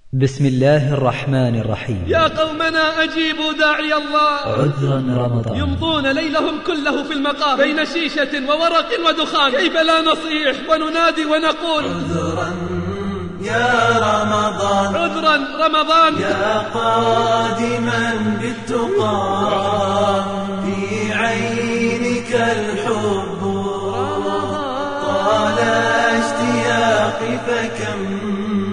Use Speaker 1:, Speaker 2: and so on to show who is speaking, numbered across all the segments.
Speaker 1: بسم الله الرحمن الرحيم.
Speaker 2: يا قومنا أجيبوا داعي الله.
Speaker 1: عذرا رمضان.
Speaker 2: يمضون ليلهم كله في المقام بين شيشة وورق ودخان، كيف لا نصيح وننادي ونقول
Speaker 3: عذرا يا رمضان،
Speaker 2: عذرا رمضان،
Speaker 3: يا قادما بالتقى في عينك الحب، طال اشتياقي فكم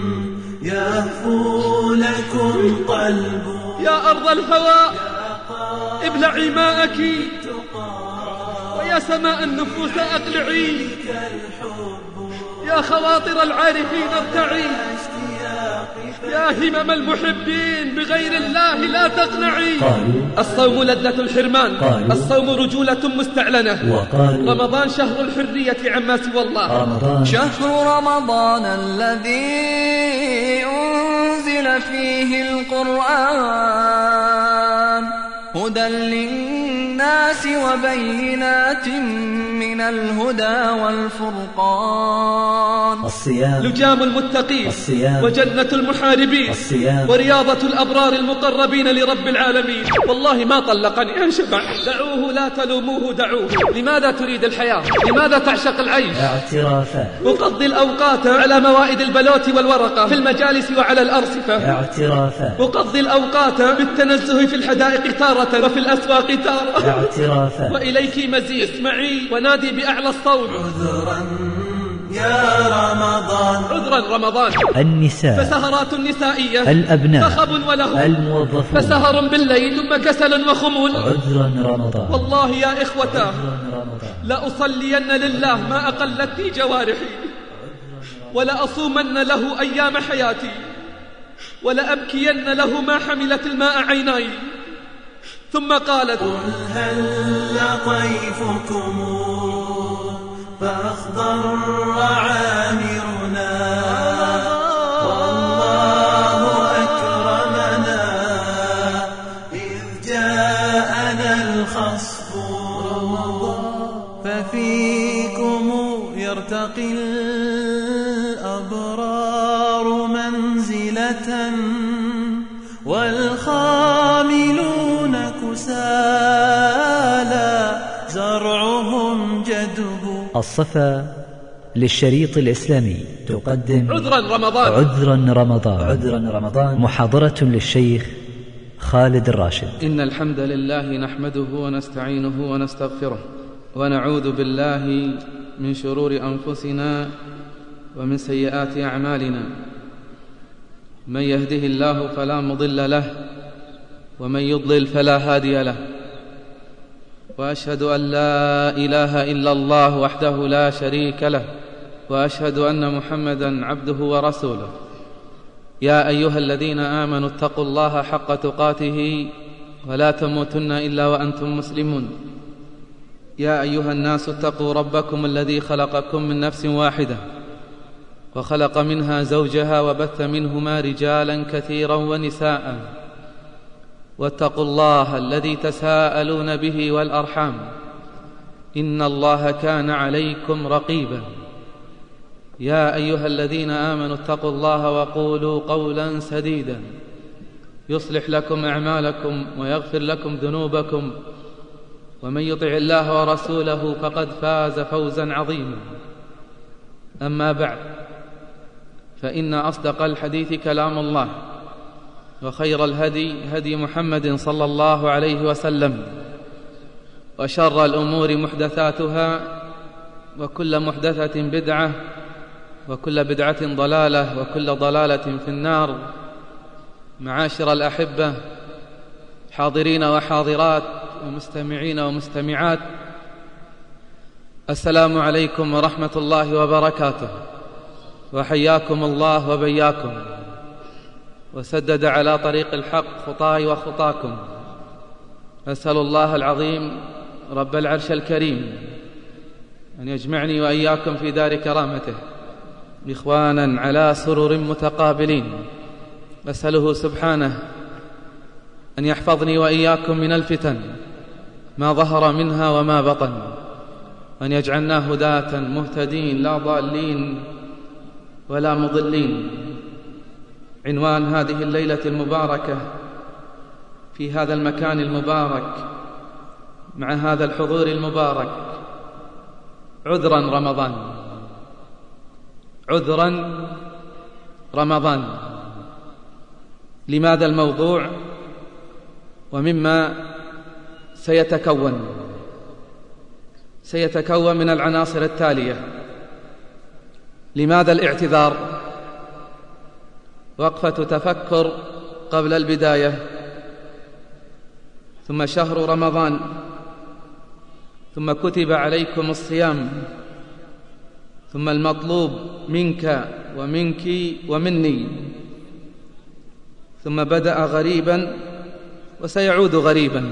Speaker 3: يهفو لكم قلب.
Speaker 2: يا أرض الهوى ابلعي ماءك، ويا سماء النفوس أقلعي، يا خواطر العارفين ارتعي، يا همم المحبين بغير الله لا تقنعي. الصوم لذة الحرمان، الصوم رجولة مستعلنة، رمضان شهر الحرية عما سوى الله.
Speaker 4: شهر رمضان الذي أنزل فيه القرآن هدى للناس وبينات من الهدى والفرقان.
Speaker 1: الصيام
Speaker 2: لجام المتقين،
Speaker 1: الصيام
Speaker 2: وجنة المحاربين،
Speaker 1: الصيام
Speaker 2: ورياضة الأبرار المقربين لرب العالمين. والله ما طلقني أن شبع، دعوه لا تلوموه دعوه. لماذا تريد الحياة؟ لماذا تعشق العيش؟
Speaker 1: اعترافات.
Speaker 2: أقضي الأوقات على موائد البلوت والورقة في المجالس وعلى الأرصفة.
Speaker 1: اعترافات.
Speaker 2: أقضي الأوقات بالتنزه في الحدائق تارة وفي الأسواق تارة.
Speaker 1: اعترافات.
Speaker 2: وإليك مزيد، اسمعي ونادي بأعلى الصوت
Speaker 3: عذرا يا رمضان،
Speaker 2: عذرا رمضان.
Speaker 1: النساء،
Speaker 2: فسهرات نسائية،
Speaker 1: الأبناء،
Speaker 2: فخب وله،
Speaker 1: الموظفون،
Speaker 2: فسهر بالليل ثم كسل وخمول.
Speaker 1: عذرا رمضان.
Speaker 2: والله يا إخوتا
Speaker 1: عذرا رمضان.
Speaker 2: لأصلين لله ما أقلتني جوارحي، ولأصومن له أيام حياتي، ولأبكين له ما حملت الماء عيناي. ثم قالت
Speaker 3: قل هل طيفكم فأخضر عامرنا، والله أكرمنا إذ جاءنا الخصف، ففيكم يرتقي الأبرار منزلة، والخاملون كسالى زرعهم جدب.
Speaker 1: الصفا للشريط الإسلامي تقدم
Speaker 2: عذرا رمضان.
Speaker 1: عذرا رمضان. عذرا رمضان. محاضرة للشيخ خالد الراشد.
Speaker 5: إن الحمد لله نحمده ونستعينه ونستغفره، ونعوذ بالله من شرور أنفسنا ومن سيئات أعمالنا. من يهده الله فلا مضل له، ومن يضلل فلا هادي له. وأشهد أن لا إله إلا الله وحده لا شريك له، وأشهد أن محمدًا عبده ورسوله. يا أيها الذين آمنوا اتقوا الله حق تقاته ولا تموتن إلا وأنتم مسلمون. يا أيها الناس اتقوا ربكم الذي خلقكم من نفس واحدة، وخلق منها زوجها، وبث منهما رجالا كثيرا ونساء. واتقوا الله الذي تساءلون به والأرحام، إن الله كان عليكم رقيبا. يا أيها الذين آمنوا اتقوا الله وقولوا قولا سديدا يصلح لكم أعمالكم ويغفر لكم ذنوبكم، ومن يطع الله ورسوله فقد فاز فوزا عظيما. أما بعد، فإن أصدق الحديث كلام الله، وخير الهدي هدي محمد صلى الله عليه وسلم، وشر الأمور محدثاتها، وكل محدثة بدعة، وكل بدعة ضلالة، وكل ضلالة في النار. معاشر الأحبة، حاضرين وحاضرات، ومستمعين ومستمعات، السلام عليكم ورحمة الله وبركاته، وحياكم الله وبياكم، وسدد على طريق الحق خطاي وخطاكم. أسأل الله العظيم رب العرش الكريم أن يجمعني وإياكم في دار كرامته إخوانا على سرر متقابلين. أسأله سبحانه أن يحفظني وإياكم من الفتن ما ظهر منها وما بطن، وأن يجعلنا هداة مهتدين لا ضالين ولا مضلين. عنوان هذه الليلة المباركة في هذا المكان المبارك مع هذا الحضور المبارك: عذرا رمضان. عذرا رمضان. لماذا الموضوع ومما سيتكون من العناصر التالية: لماذا الاعتذار؟ وقفة تفكر قبل البداية، ثم شهر رمضان، ثم كتب عليكم الصيام، ثم المطلوب منك ومنك ومني، ثم بدأ غريبا وسيعود غريبا،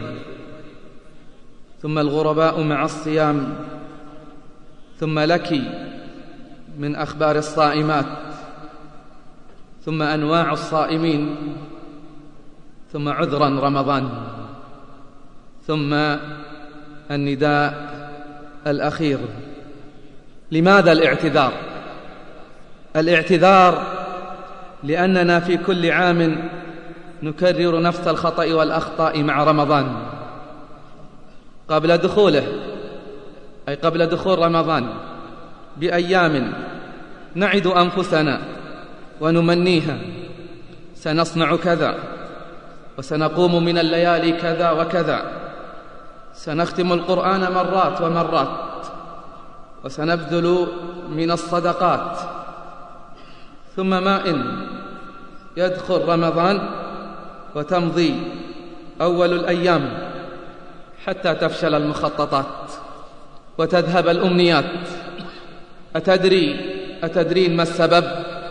Speaker 5: ثم الغرباء مع الصيام، ثم لك من أخبار الصائمات، ثم أنواع الصائمين، ثم عذرا رمضان، ثم النداء الأخير. لماذا الاعتذار؟ الاعتذار لأننا في كل عام نكرر نفس الخطأ والأخطاء مع رمضان قبل دخوله، أي قبل دخول رمضان بأيام نعد أنفسنا ونمنيها: سنصنع كذا، وسنقوم من الليالي كذا وكذا، سنختم القرآن مرات ومرات، وسنبذل من الصدقات. ثم ما إن يدخل رمضان وتمضي أول الأيام حتى تفشل المخططات وتذهب الأمنيات. أتدرين ما السبب؟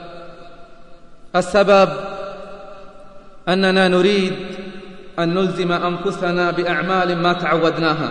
Speaker 5: السبب أننا نريد أن نلزم أنفسنا بأعمال ما تعودناها،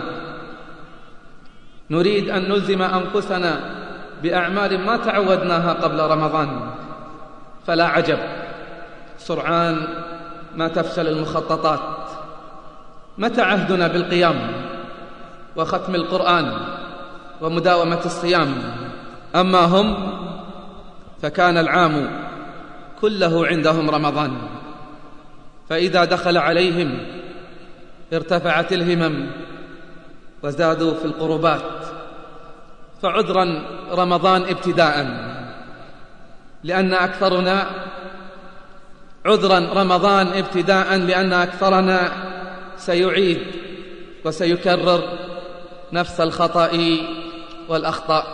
Speaker 5: نريد أن نلزم أنفسنا بأعمال ما تعودناها قبل رمضان، فلا عجب سرعان ما تفشل المخططات. متى عهدنا بالقيام وختم القرآن ومداومة الصيام؟ أما هم فكان العام كله عندهم رمضان، فإذا دخل عليهم ارتفعت الهمم وزادوا في القربات. فعذرا رمضان ابتداء، لأن أكثرنا عذرا رمضان ابتداء لأن أكثرنا سيعيد وسيكرر نفس الخطأ والأخطاء.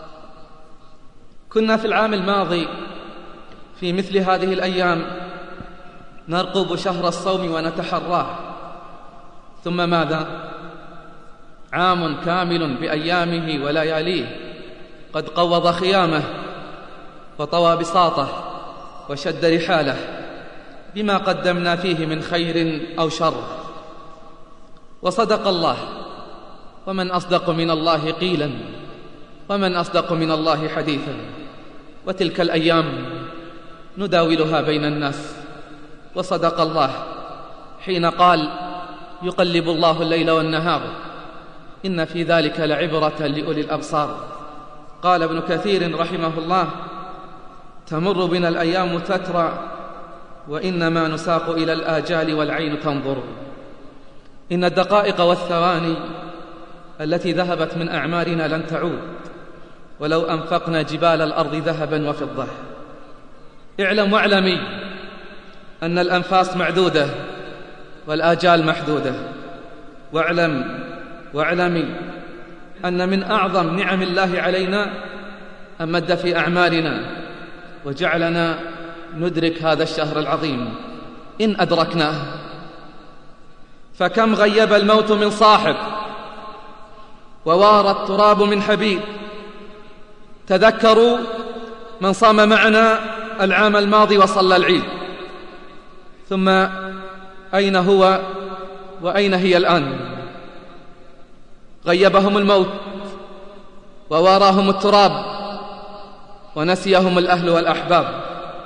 Speaker 5: كنا في العام الماضي في مثل هذه الأيام نرقب شهر الصوم ونتحراه، ثم ماذا؟ عام كامل بأيامه ولياليه قد قوض خيامه وطوى بساطه وشد رحاله بما قدمنا فيه من خير أو شر. وصدق الله: ومن أصدق من الله قيلا، ومن أصدق من الله حديثا. وتلك الأيام نداولها بين الناس. وصدق الله حين قال: يقلب الله الليل والنهار إن في ذلك لعبرة لأولي الأبصار. قال ابن كثير رحمه الله: تمر بنا الأيام تترى وإنما نساق إلى الآجال والعين تنظر. إن الدقائق والثواني التي ذهبت من أعمارنا لن تعود ولو أنفقنا جبال الأرض ذهبا وفضة. اعلم واعلمي أن الأنفاس معدودة والآجال محدودة. واعلمي أن من أعظم نعم الله علينا أن مد في أعمارنا وجعلنا ندرك هذا الشهر العظيم إن أدركناه. فكم غيب الموت من صاحب ووار التراب من حبيب. تذكروا من صام معنا العام الماضي وصلى العيد، ثم أين هو وأين هي الآن؟ غيبهم الموت وواراهم التراب ونسيهم الأهل والأحباب.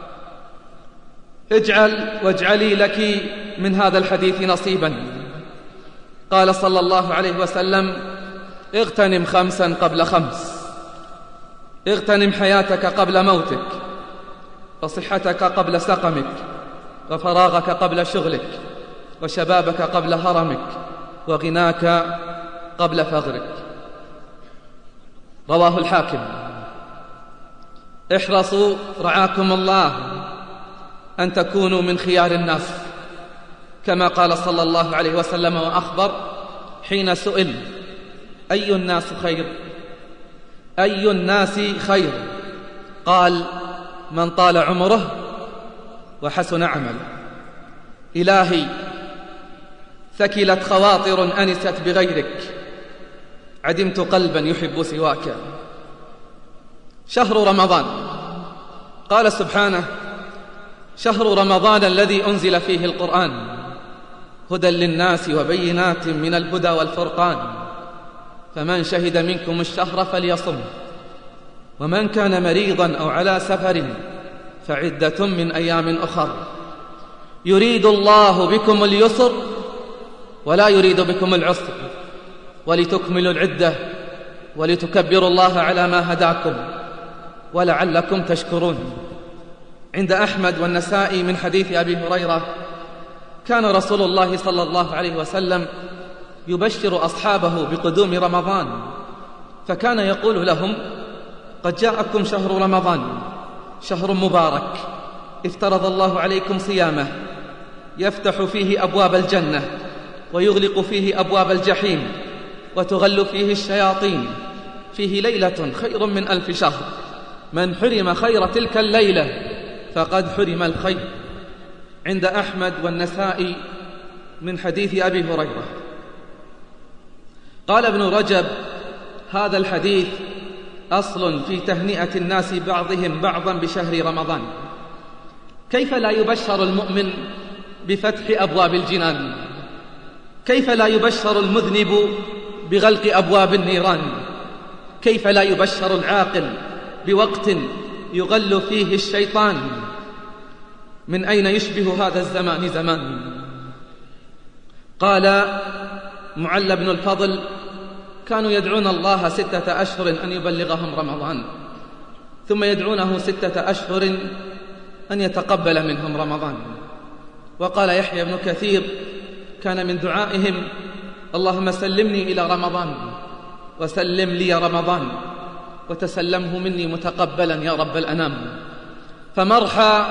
Speaker 5: اجعل واجعلي لك من هذا الحديث نصيبا. قال صلى الله عليه وسلم: اغتنم 5 قبل 5. اغتنم حياتك قبل موتك. فصحتك قبل سقمك، وفراغك قبل شغلك، وشبابك قبل هرمك، وغناك قبل فقرك. رواه الحاكم. احرصوا رعاكم الله أن تكونوا من خيار الناس، كما قال صلى الله عليه وسلم وأخبر حين سئل: أي الناس خير؟ أي الناس خير؟ قال: من طال عمره وحسن عمله. إلهي، ثكلت خواطر أنست بغيرك، عدمت قلبا يحب سواك. شهر رمضان، قال سبحانه: شهر رمضان الذي أنزل فيه القرآن هدى للناس وبينات من الهدى والفرقان، فمن شهد منكم الشهر فليصم، ومن كان مريضا أو على سفر فعدة من أيام أخر، يريد الله بكم اليسر ولا يريد بكم العسر، ولتكملوا العدة ولتكبروا الله على ما هداكم ولعلكم تشكرون. عند أحمد والنسائي من حديث أبي هريرة: كان رسول الله صلى الله عليه وسلم يبشر أصحابه بقدوم رمضان، فكان يقول لهم: قد جاءكم شهر رمضان، شهر مبارك افترض الله عليكم صيامه، يفتح فيه أبواب الجنة ويغلق فيه أبواب الجحيم، وتغل فيه الشياطين، فيه ليلة خير من 1000 شهر، من حرم خير تلك الليلة فقد حرم الخير. عند أحمد والنسائي من حديث أبي هريرة. قال ابن رجب: هذا الحديث أصل في تهنئة الناس بعضهم بعضا بشهر رمضان. كيف لا يبشر المؤمن بفتح أبواب الجنان؟ كيف لا يبشر المذنب بغلق أبواب النيران؟ كيف لا يبشر العاقل بوقت يغل فيه الشيطان؟ من أين يشبه هذا الزمان زمان؟ قال معل بن الفضل: كانوا يدعون الله 6 أشهر أن يبلغهم رمضان، ثم يدعونه 6 أشهر أن يتقبل منهم رمضان. وقال يحيى بن كثير: كان من دعائهم: اللهم سلمني إلى رمضان وسلم لي رمضان وتسلمه مني متقبلا يا رب الأنام. فمرحى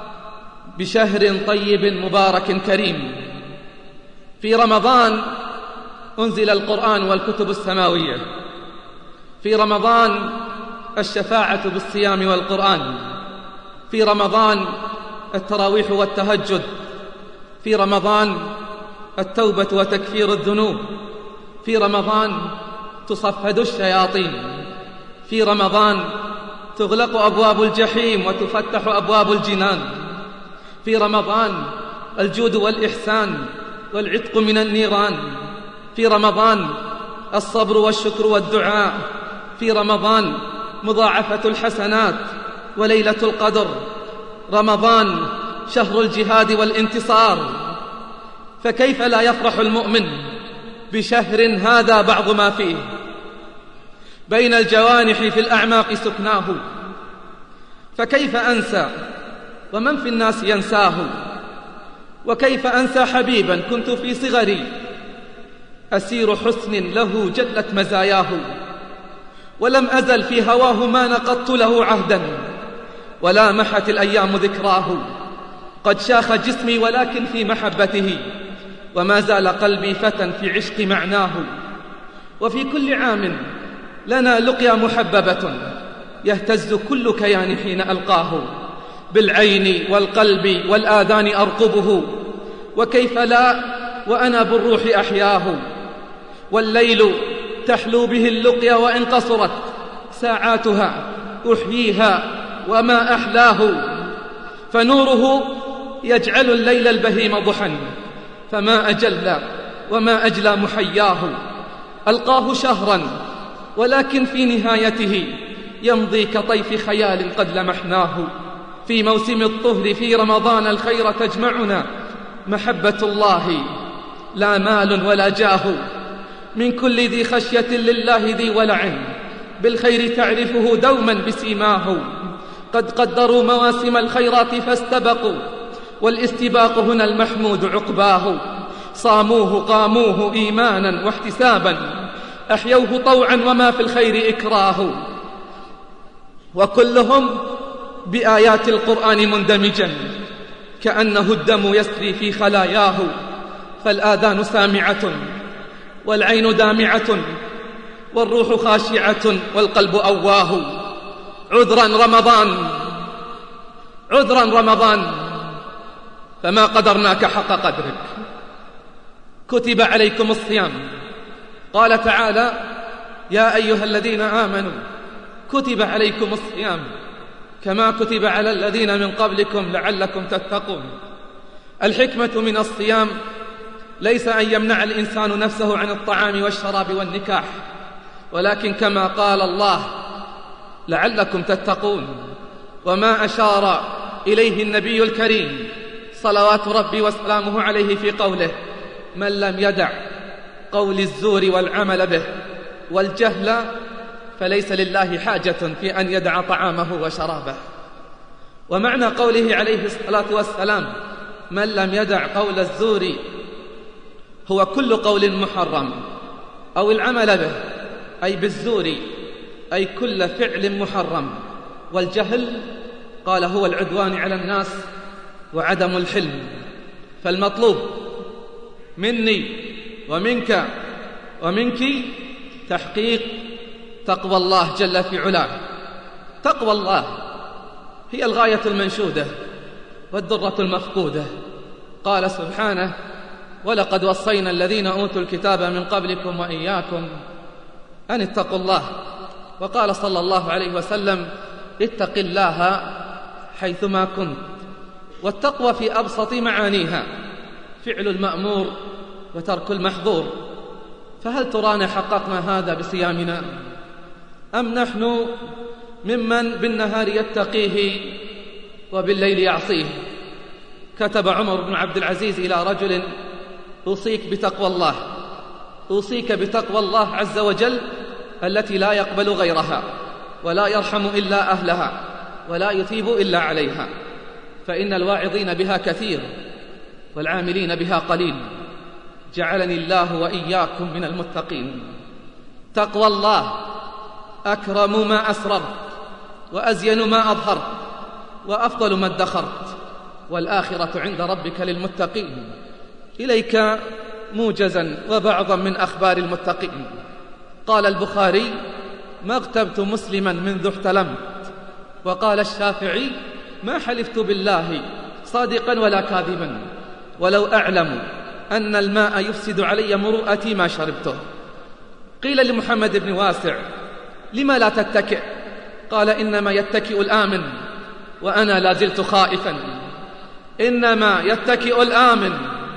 Speaker 5: بشهر طيب مبارك كريم. في رمضان أنزل القرآن والكتب السماوية، في رمضان الشفاعة بالصيام والقرآن، في رمضان التراويح والتهجد، في رمضان التوبة وتكفير الذنوب، في رمضان تصفد الشياطين، في رمضان تغلق أبواب الجحيم وتفتح أبواب الجنان، في رمضان الجود والإحسان والعتق من النيران، في رمضان الصبر والشكر والدعاء، في رمضان مضاعفة الحسنات وليلة القدر، رمضان شهر الجهاد والانتصار. فكيف لا يفرح المؤمن بشهر هذا بعض ما فيه؟ بين الجوانح في الأعماق سكناه، فكيف أنسى ومن في الناس ينساه؟ وكيف أنسى حبيبا كنت في صغري أسير حسن له جلت مزاياه، ولم أزل في هواه ما نقضت له عهدا، ولا محت الأيام ذكراه. قد شاخ جسمي ولكن في محبته، وما زال قلبي فتى في عشق معناه. وفي كل عام لنا لقيا محببة، يهتز كل كيان حين ألقاه، بالعين والقلب والآذان أرقبه، وكيف لا وأنا بالروح أحياه. والليل تحلو به اللقيا وإن قصرت ساعاتها أحييها وما أحلاه، فنوره يجعل الليل البهيم ضحى، فما أجل وما أجلى محياه. ألقاه شهرا ولكن في نهايته يمضي كطيف خيال قد لمحناه. في موسم الطهر في رمضان الخير تجمعنا، محبة الله لا مال ولا جاه. من كل ذي خشية لله ذي ولع، بالخير تعرفه دوما بسيماه. قد قدروا مواسم الخيرات فاستبقوا، والاستباق هنا المحمود عقباه. صاموه قاموه إيمانا واحتسابا، أحيوه طوعا وما في الخير إكراه. وكلهم بآيات القرآن مندمجا، كأنه الدم يسري في خلاياه. فالآذان سامعة والعين دامعة والروح خاشعة والقلب أواه. عذرا رمضان فما قدرناك حق قدرك. كتب عليكم الصيام، قال تعالى: يا أيها الذين آمنوا كتب عليكم الصيام كما كتب على الذين من قبلكم لعلكم تتقون. الحكمة من الصيام ليس أن يمنع الإنسان نفسه عن الطعام والشراب والنكاح، ولكن كما قال الله: لعلكم تتقون. وما أشار إليه النبي الكريم صلوات ربي وسلامه عليه في قوله: من لم يدع قول الزور والعمل به والجهل فليس لله حاجة في أن يدع طعامه وشرابه. ومعنى قوله عليه الصلاة والسلام: من لم يدع قول الزور، هو كل قول محرم أو العمل به، أي بالزور، أي كل فعل محرم. والجهل قال هو العدوان على الناس وعدم الحلم. فالمطلوب مني ومنك ومنك تحقيق تقوى الله جل في علاه. تقوى الله هي الغاية المنشودة والدرة المفقودة. قال سبحانه: ولقد وصينا الذين أوتوا الكتاب من قبلكم وإياكم أن اتقوا الله. وقال صلى الله عليه وسلم: اتق الله حيثما كنت. والتقوى في أبسط معانيها فعل المأمور وترك المحظور. فهل ترانا حققنا هذا بصيامنا، أم نحن ممن بالنهار يتقيه وبالليل يعصيه؟ كتب عمر بن عبد العزيز إلى رجل: أوصيك بتقوى الله، أوصيك بتقوى الله عز وجل التي لا يقبل غيرها ولا يرحم إلا أهلها ولا يثيب إلا عليها، فإن الواعظين بها كثير والعاملين بها قليل. جعلني الله وإياكم من المتقين. تقوى الله أكرم ما أسررت وأزين ما أظهرت وأفضل ما ادخرت، والآخرة عند ربك للمتقين. إليك موجزا وبعضا من أخبار المتقين. قال البخاري: ما اغتبت مسلما منذ احتلمت. وقال الشافعي: ما حلفت بالله صادقا ولا كاذبا، ولو أعلم أن الماء يفسد علي مروءتي ما شربته. قيل لمحمد بن واسع: لما لا تتكئ؟ قال: إنما يتكئ الآمن وأنا لا زلت خائفا. إنما يتكئ الآمن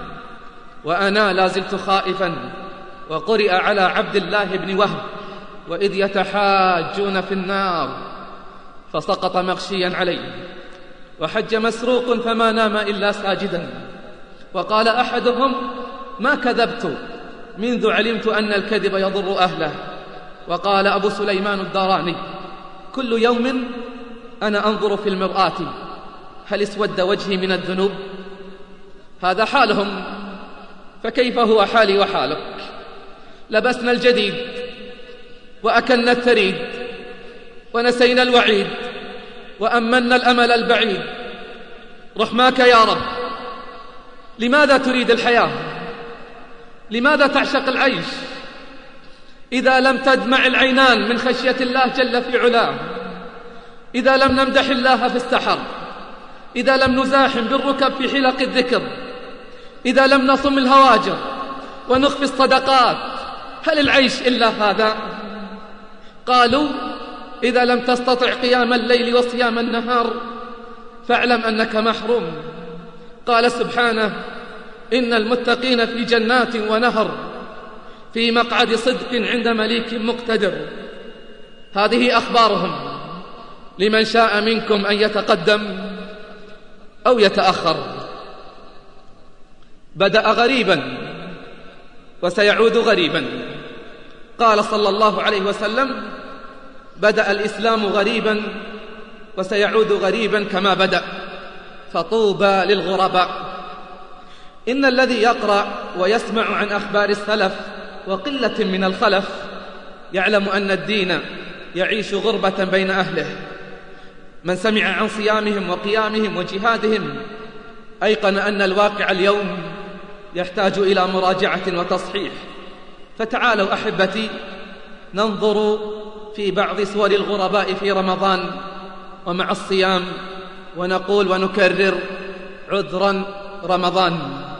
Speaker 5: وأنا لا زلت خائفا. وقرئ على عبد الله بن وهب: وإذ يتحاجون في النار فسقط مغشيا عليه. وحج مسروق فما نام إلا ساجدا. وقال أحدهم: ما كذبت منذ علمت أن الكذب يضر أهله. وقال أبو سليمان الداراني: كل يوم أنا أنظر في المرآة هل اسود وجهي من الذنوب؟ هذا حالهم، فكيف هو حالي وحالك؟ لبسنا الجديد وأكلنا الثريد ونسينا الوعيد وأمنا الأمل البعيد. رحماك يا رب، لماذا تريد الحياة؟ لماذا تعشق العيش؟ إذا لم تدمع العينان من خشية الله جل في علاه، إذا لم نمدح الله في السحر، إذا لم نزاحم بالركب في حلق الذكر، إذا لم نصم الهواجر ونخفي الصدقات، هل العيش إلا هذا؟ قالوا: إذا لم تستطع قيام الليل وصيام النهار فاعلم أنك محروم. قال سبحانه: إن المتقين في جنات ونهر في مقعد صدق عند مليك مقتدر. هذه أخبارهم، لمن شاء منكم أن يتقدم أو يتأخر. بدأ غريبا وسيعود غريبا. قال صلى الله عليه وسلم: بدأ الإسلام غريبا وسيعود غريبا كما بدأ، فطوبى للغرباء. إن الذي يقرأ ويسمع عن أخبار السلف وقلة من الخلف يعلم أن الدين يعيش غربة بين أهله. من سمع عن صيامهم وقيامهم وجهادهم أيقن أن الواقع اليوم يحتاج إلى مراجعة وتصحيح. فتعالوا أحبتي ننظر في بعض صور الغرباء في رمضان ومع الصيام، ونقول ونكرر: عذرا رمضان.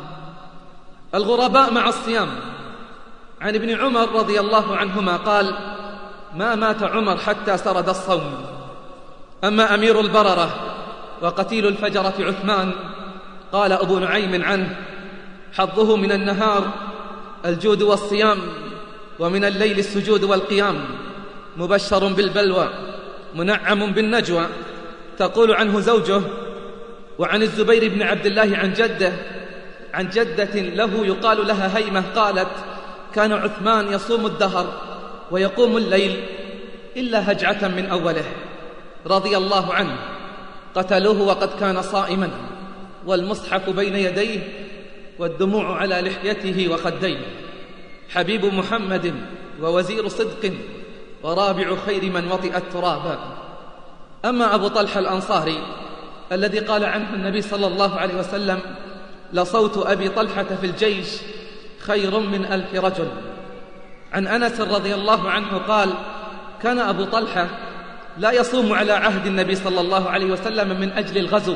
Speaker 5: الغرباء مع الصيام. عن ابن عمر رضي الله عنهما قال: ما مات عمر حتى سرد الصوم. أما أمير البررة وقتيل الفجرة عثمان، قال أبو نعيم عنه: حظه من النهار الجود والصيام، ومن الليل السجود والقيام، مبشر بالبلوى منعم بالنجوى. تقول عنه زوجه. وعن الزبير بن عبد الله عن جدة له يقال لها هيمة قالت: كان عثمان يصوم الدهر ويقوم الليل إلا هجعة من أوله، رضي الله عنه. قتلوه وقد كان صائما، والمصحف بين يديه والدموع على لحيته وخديه. حبيب محمد ووزير صدق ورابع خير من وطئ التراب. أما أبو طلحة الأنصاري الذي قال عنه النبي صلى الله عليه وسلم: لصوت أبي طلحة في الجيش خير من 1000 رجل. عن أنس رضي الله عنه قال: كان أبو طلحة لا يصوم على عهد النبي صلى الله عليه وسلم من أجل الغزو،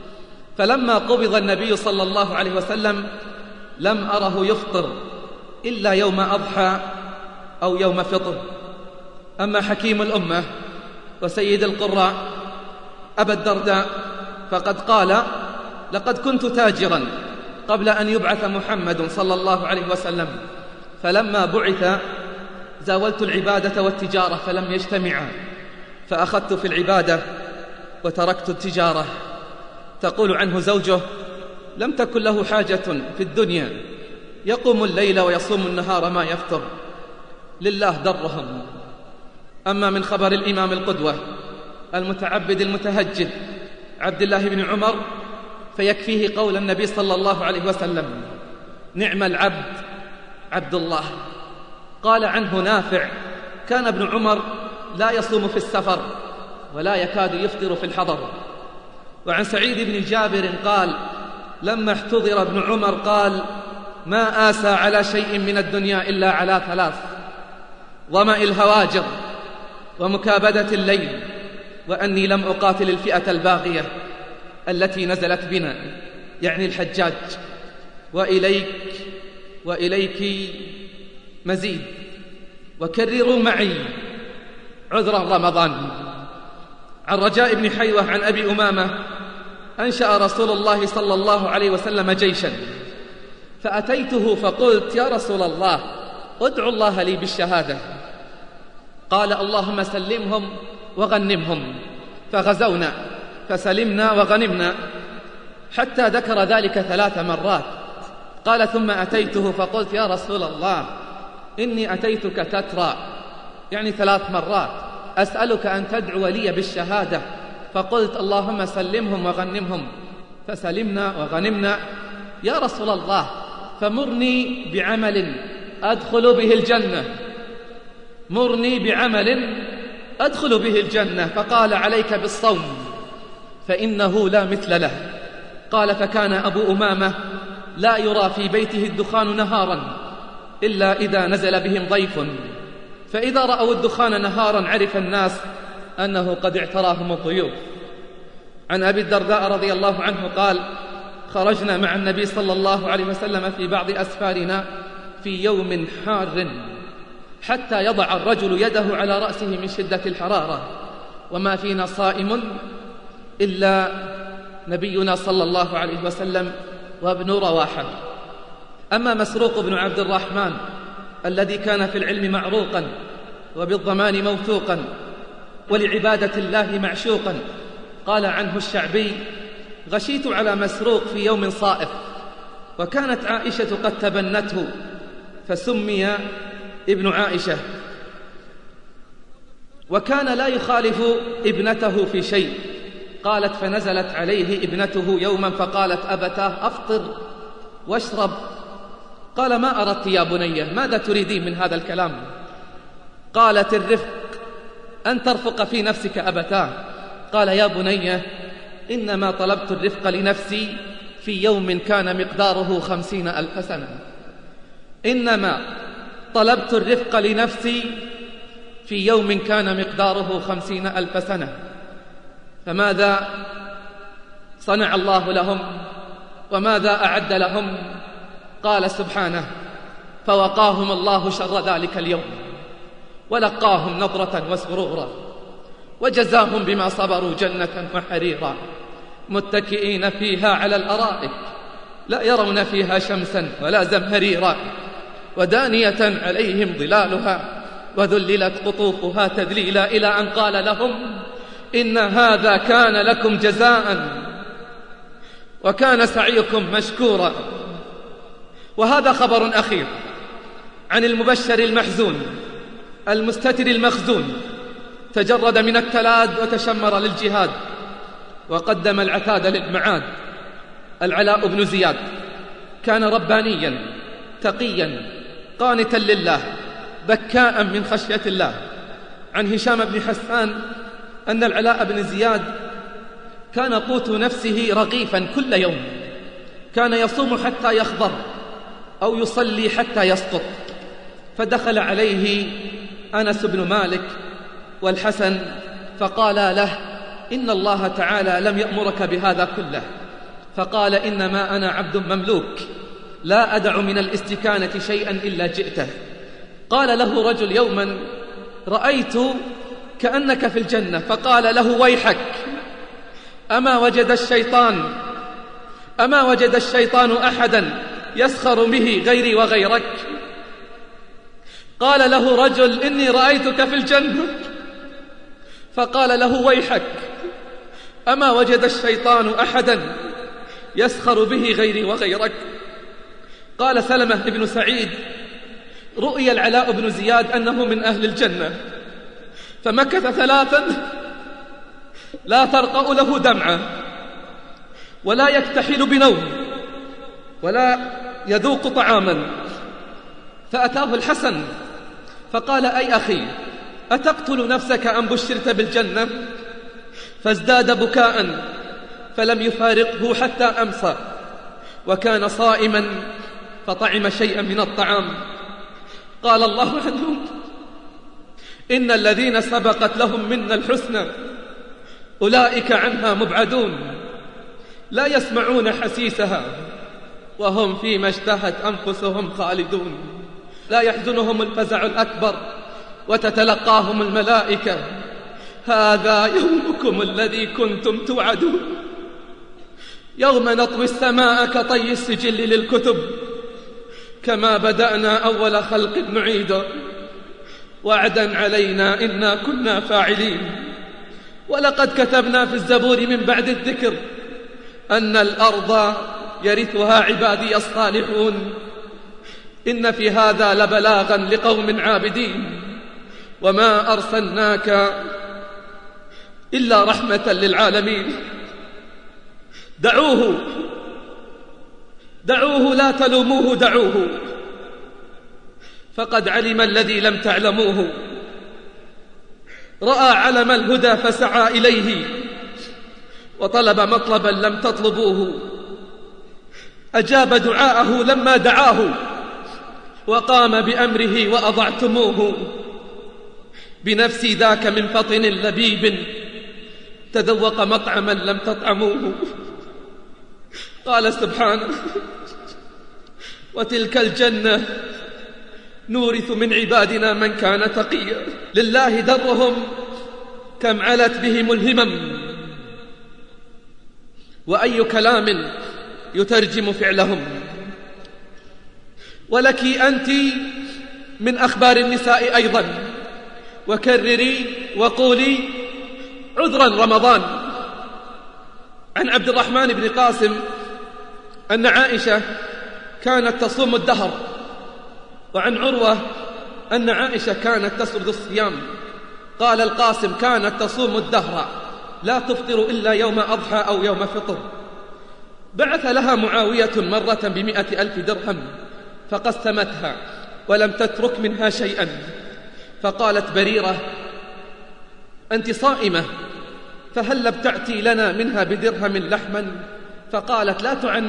Speaker 5: فلما قبض النبي صلى الله عليه وسلم لم أره يفطر إلا يوم أضحى أو يوم فطر. أما حكيم الأمة وسيد القراء أبا الدرداء فقد قال: لقد كنت تاجرا قبل أن يبعث محمد صلى الله عليه وسلم، فلما بعث زاولت العبادة والتجارة فلم يجتمعا، فأخذت في العبادة وتركت التجارة. تقول عنه زوجه: لم تكن له حاجة في الدنيا، يقوم الليل ويصوم النهار ما يفطر، لله درهم. أما من خبر الإمام القدوة المتعبد المتهجد عبد الله بن عمر فيكفيه قول النبي صلى الله عليه وسلم: نعم العبد عبد الله. قال عنه نافع: كان ابن عمر لا يصوم في السفر ولا يكاد يفطر في الحضر. وعن سعيد بن جابر قال: لما احتضر ابن عمر قال: ما آسى على شيء من الدنيا إلا على 3: ظمأ الهواجر، ومكابدة الليل، وأني لم أقاتل الفئة الباغية التي نزلت بنا، يعني الحجاج. وإليك مزيد، وكرروا معي عذرا رمضان. عن رجاء بن حيوة عن أبي أمامة: أنشأ رسول الله صلى الله عليه وسلم جيشا، فأتيته فقلت: يا رسول الله ادعو الله لي بالشهادة. قال: اللهم سلمهم وغنمهم. فغزونا فسلمنا وغنمنا، حتى ذكر ذلك 3 مرات. قال: ثم أتيته فقلت: يا رسول الله إني أتيتك تترى، يعني 3 مرات، أسألك أن تدعو لي بالشهادة. فقلت: اللهم سلمهم وغنمهم. فسلمنا وغنمنا. يا رسول الله فمرني بعمل أدخل به الجنة، مرني بعمل أدخل به الجنة. فقال: عليك بالصوم فإنه لا مثل له. قال: فكان أبو أمامة لا يرى في بيته الدخان نهارا إلا إذا نزل بهم ضيف، فإذا رأوا الدخان نهارا عرف الناس أنه قد اعتراهم الضيوف. عن أبي الدرداء رضي الله عنه قال: خرجنا مع النبي صلى الله عليه وسلم في بعض أسفارنا في يوم حار، حتى يضع الرجل يده على رأسه من شدة الحرارة، وما فينا صائم إلا نبينا صلى الله عليه وسلم وابن رواحة. أما مسروق بن عبد الرحمن الذي كان في العلم معروقا وبالضمان موثوقا ولعبادة الله معشوقا، قال عنه الشعبي: غشيت على مسروق في يوم صائف، وكانت عائشة قد تبنته فسمي ابن عائشة. وكان لا يخالف ابنته في شيء. قالت فنزلت عليه ابنته يوما فقالت أبتاه أفطر واشرب. قال ما أردت يا بنية؟ ماذا تريدين من هذا الكلام؟ قالت الرفق، أن ترفق في نفسك أبتاه. قال يا بنية إنما طلبت الرفق لنفسي في يوم كان مقداره 50,000 سنة. إنما طلبت الرفق لنفسي في يوم كان مقداره 50,000 سنة. فماذا صنع الله لهم وماذا أعد لهم؟ قال سبحانه فوقاهم الله شر ذلك اليوم ولقاهم نضرة وسرورا وجزاهم بما صبروا جنة وحريرا متكئين فيها على الأرائك لا يرون فيها شمسا ولا زمهريرا ودانية عليهم ظلالها وذللت قطوفها تذليلا، إلى أن قال لهم إن هذا كان لكم جزاء وكان سعيكم مشكورا. وهذا خبر أخير عن المبشر المحزون المستتر المخزون، تجرد من التلاد وتشمر للجهاد وقدم العتاد للمعاد. العلاء بن زياد كان ربانيا تقيا قانتا لله بكاء من خشية الله. عن هشام بن حسان أن العلاء بن زياد كان قوت نفسه رغيفا كل يوم، كان يصوم حتى يخضر أو يصلي حتى يسقط. فدخل عليه أنس بن مالك والحسن فقال له إن الله تعالى لم يأمرك بهذا كله. فقال إنما أنا عبد مملوك لا أدع من الاستكانة شيئا إلا جئته. قال له رجل يوما رأيت كأنك في الجنة. فقال له ويحك أما وجد الشيطان أحدا يسخر به غيري وغيرك؟ قال له رجل إني رأيتك في الجنة. فقال له ويحك أما وجد الشيطان أحدا يسخر به غيري وغيرك؟ قال سلمة بن سعيد رؤي العلاء بن زياد أنه من أهل الجنة، فمكث 3 لا ترقأ له دمعة ولا يكتحل بنوم ولا يذوق طعاما. فأتاه الحسن فقال أي أخي أتقتل نفسك أم بشرت بالجنة؟ فازداد بكاء فلم يفارقه حتى أمسى، وكان صائما فطعم شيئا من الطعام. قال الله عنهم إن الذين سبقت لهم منا الحسنى أولئك عنها مبعدون لا يسمعون حسيسها وهم فيما اشتهت أنفسهم خالدون. لا يحزنهم الفزع الأكبر وتتلقاهم الملائكة هذا يومكم الذي كنتم توعدون. يوم نطوي السماء كطي السجل للكتب كما بدأنا أول خلق نعيده وعدا علينا إنا كنا فاعلين. ولقد كتبنا في الزبور من بعد الذكر أن الأرض يرثها عبادي الصالحون إن في هذا لبلاغا لقوم عابدين وما أرسلناك إلا رحمة للعالمين. دعوه لا تلوموه دعوه فقد علم الذي لم تعلموه. رأى علم الهدى فسعى إليه وطلب مطلبا لم تطلبوه. أجاب دعاءه لما دعاه وقام بأمره وأضعتموه. بنفسي ذاك من فطن لبيب تذوق مطعما لم تطعموه. قال سبحانه وتلك الجنة نورث من عبادنا من كان تقيا. لله درهم كم علت بهم الهمم وأي كلام يترجم فعلهم. ولك أنت من أخبار النساء أيضا وكرري وقولي عذرا رمضان. عن عبد الرحمن بن قاسم أن عائشة كانت تصوم الدهر، وعن عروة أن عائشة كانت تسرد الصيام.
Speaker 2: قال القاسم: كانت تصوم الدهر لا تفطر إلا يوم أضحى أو يوم فطر. بعث لها معاوية مرة ب100,000 درهم فقسمتها ولم تترك منها شيئا، فقالت بريرة: أنت صائمة، فهل ابتعتي لنا منها بدرهم لحما؟ فقالت: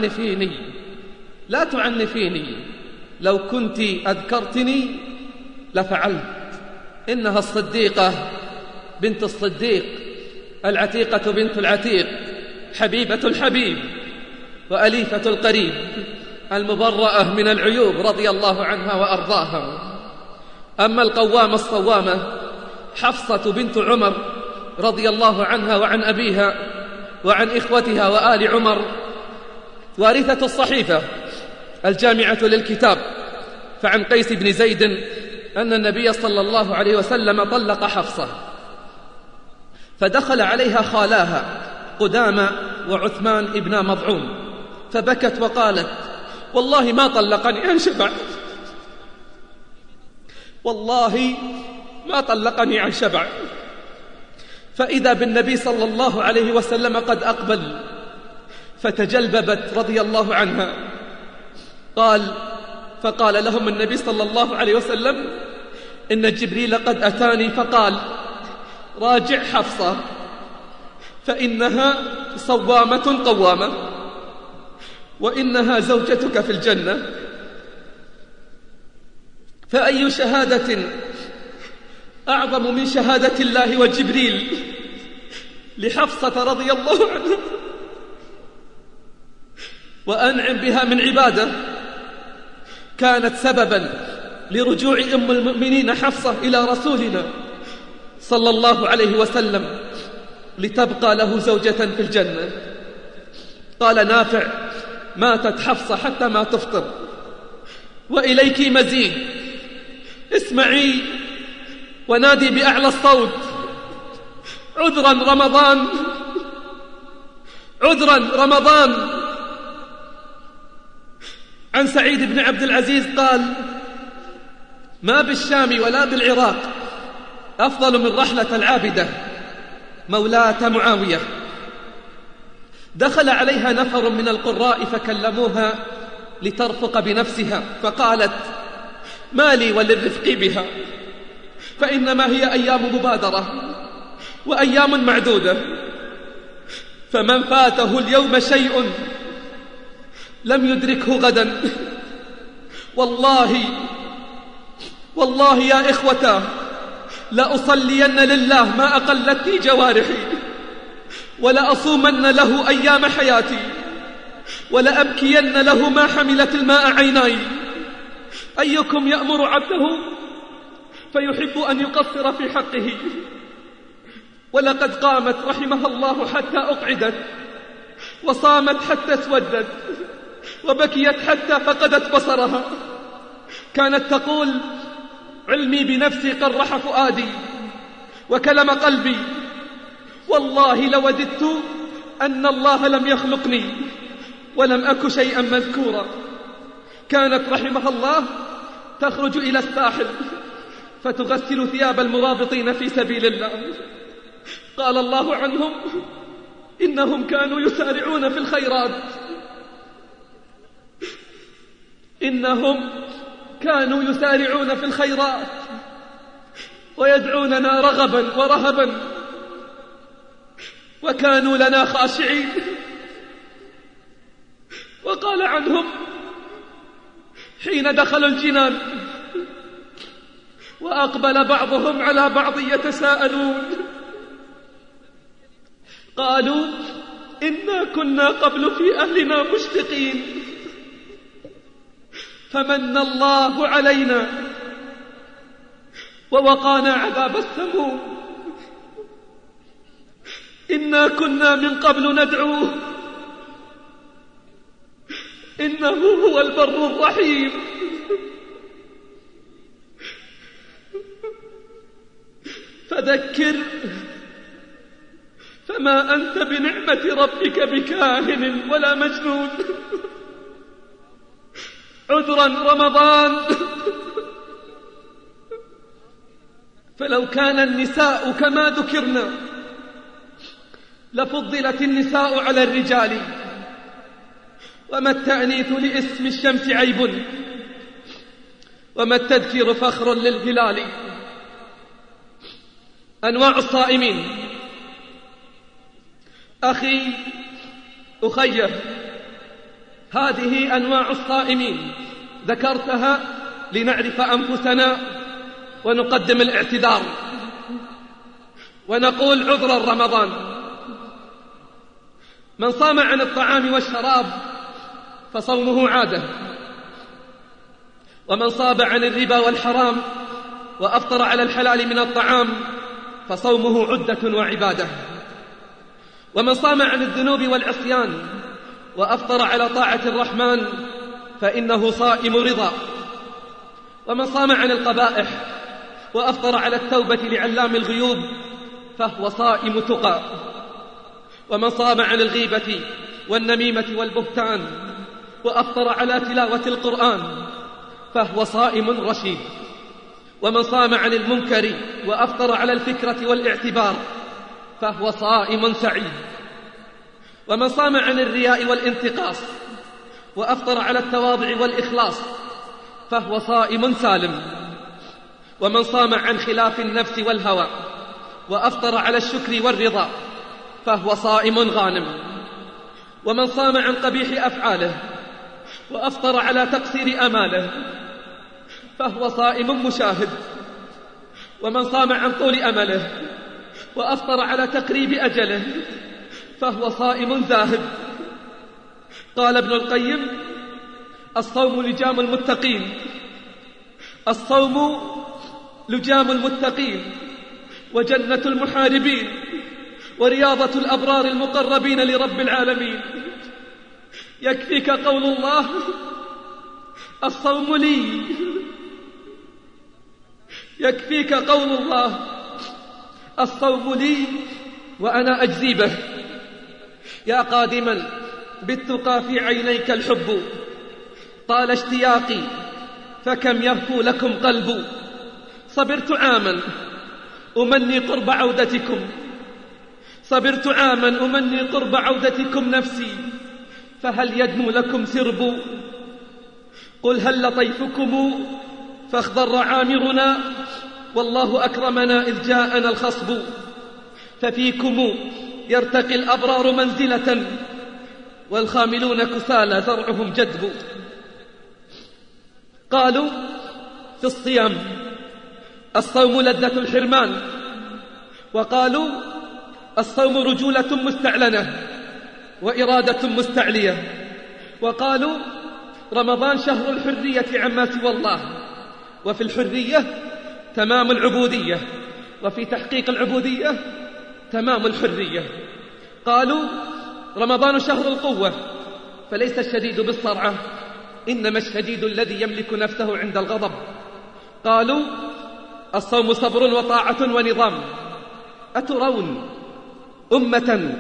Speaker 2: لا تعنفيني، لو كنت أذكرتني لفعلت. إنها الصديقة بنت الصديق، العتيقة بنت العتيق، حبيبة الحبيب وأليفة القريب، المبرأة من العيوب رضي الله عنها وأرضاها. أما القوامة الصوامة حفصة بنت عمر رضي الله عنها وعن أبيها وعن إخوتها وآل عمر، وارثة الصحيفة الجامعة للكتاب، فعن قيس بن زيد أن النبي صلى الله عليه وسلم طلق حفصة، فدخل عليها خالاها قدامى وعثمان ابن مضعون، فبكت وقالت: والله ما طلقني عن شبع، والله ما طلقني عن شبع. فإذا بالنبي صلى الله عليه وسلم قد أقبل، فتجلببت رضي الله عنها. فقال لهم النبي صلى الله عليه وسلم: إن جبريل قد أتاني فقال: راجع حفصة فإنها صوامة قوامة، وإنها زوجتك في الجنة. فأي شهادة أعظم من شهادة الله وجبريل لحفصة رضي الله عنها، وأنعم بها من عبادة كانت سببا لرجوع أم المؤمنين حفصة إلى رسولنا صلى الله عليه وسلم لتبقى له زوجة في الجنة. قال نافع: ماتت حفصة حتى ما تفطر. وإليك مزيد، اسمعي ونادي بأعلى الصوت: عذرا رمضان، عذرا رمضان. عن سعيد بن عبد العزيز قال: ما بالشام ولا بالعراق أفضل من رحلة العابدة مولاة معاوية. دخل عليها نفر من القراء فكلموها لترفق بنفسها، فقالت: ما لي وللرفق بها، فإنما هي أيام مبادرة وأيام معدودة، فمن فاته اليوم شيء لم يدركه غدا. والله يا إخوتاه لأصلين لله ما أقلتني جوارحي، ولأصومن له أيام حياتي، ولأبكين له ما حملت الماء عيناي. أيكم يأمر عبده فيحب أن يقصر في حقه؟ ولقد قامت رحمها الله حتى أقعدت، وصامت حتى اسودت، وبكيت حتى فقدت بصرها. كانت تقول: علمي بنفسي قرح فؤادي وكلم قلبي، والله لوددت أن الله لم يخلقني ولم أك شيئا مذكورا. كانت رحمها الله تخرج إلى الساحل فتغسل ثياب المرابطين في سبيل الله. قال الله عنهم: إنهم كانوا يسارعون في الخيرات، إنهم كانوا يسارعون في الخيرات ويدعوننا رغبا ورهبا، وكانوا لنا خاشعين. وقال عنهم: حين دخلوا الجنان وأقبل بعضهم على بعض يتساءلون، قالوا: إنا كنا قبل في أهلنا مشفقين، فمن الله علينا ووقانا عذاب السموم. إنا كنا من قبل ندعوه إنه هو البر الرحيم. فذكر فما أنت بنعمة ربك بكاهن ولا مجنون. عذرا رمضان، فلو كان النساء كما ذكرنا لفضلت النساء على الرجال، وما التأنيث لاسم الشمس عيب، وما التذكير فخر للهلال. أنواع الصائمين. أخي أخيه، هذه أنواع الصائمين ذكرتها لنعرف أنفسنا ونقدم الاعتذار ونقول عذرا رمضان. من صام عن الطعام والشراب فصومه عادة، ومن صام عن الربا والحرام وأفطر على الحلال من الطعام فصومه عدة وعبادة، ومن صام عن الذنوب والعصيان وأفطر على طاعة الرحمن فإنه صائم رضا، ومن صام عن القبائح وأفطر على التوبة لعلام الغيوب فهو صائم تقى، ومن صام عن الغيبة والنميمة والبهتان وأفطر على تلاوة القرآن فهو صائم رشيد، ومن صام عن المنكر وأفطر على الفكرة والاعتبار فهو صائم سعيد، ومن صام عن الرياء والانتقاص وأفطر على التواضع والإخلاص فهو صائم سالم، ومن صام عن خلاف النفس والهوى وأفطر على الشكر والرضا فهو صائم غانم، ومن صام عن قبيح أفعاله وأفطر على تقصير أماله فهو صائم مشاهد، ومن صام عن طول أمله وأفطر على تقريب أجله فهو صائم زاهد. قال ابن القيم: الصوم لجام المتقين، الصوم لجام المتقين وجنة المحاربين ورياضة الأبرار المقربين لرب العالمين. يكفيك قول الله: الصوم لي. يكفيك قول الله: الصوم لي وأنا أجزي به. يا قادما بالتقى في عينيك الحب، طال اشتياقي فكم يهفو لكم قلب. صبرت عاما أمني قرب عودتكم، صبرت عاما أمني قرب عودتكم نفسي، فهل يدنو لكم سرب؟ قل هل لطيفكم فاخضر عامرنا، والله أكرمنا إذ جاءنا الخصب. ففيكم يرتقي الأبرار منزلة، والخاملون كسالى زرعهم جدب. قالوا في الصيام: الصوم لذة الحرمان، وقالوا: الصوم رجولة مستعلنة وإرادة مستعلية، وقالوا: رمضان شهر الحرية عما سوى الله، وفي الحرية تمام العبودية، وفي تحقيق العبودية تمام الحرية. قالوا: رمضان شهر القوة، فليس الشديد بالصرعة، إنما الشديد الذي يملك نفسه عند الغضب. قالوا: الصوم صبر وطاعة ونظام. أترون أمة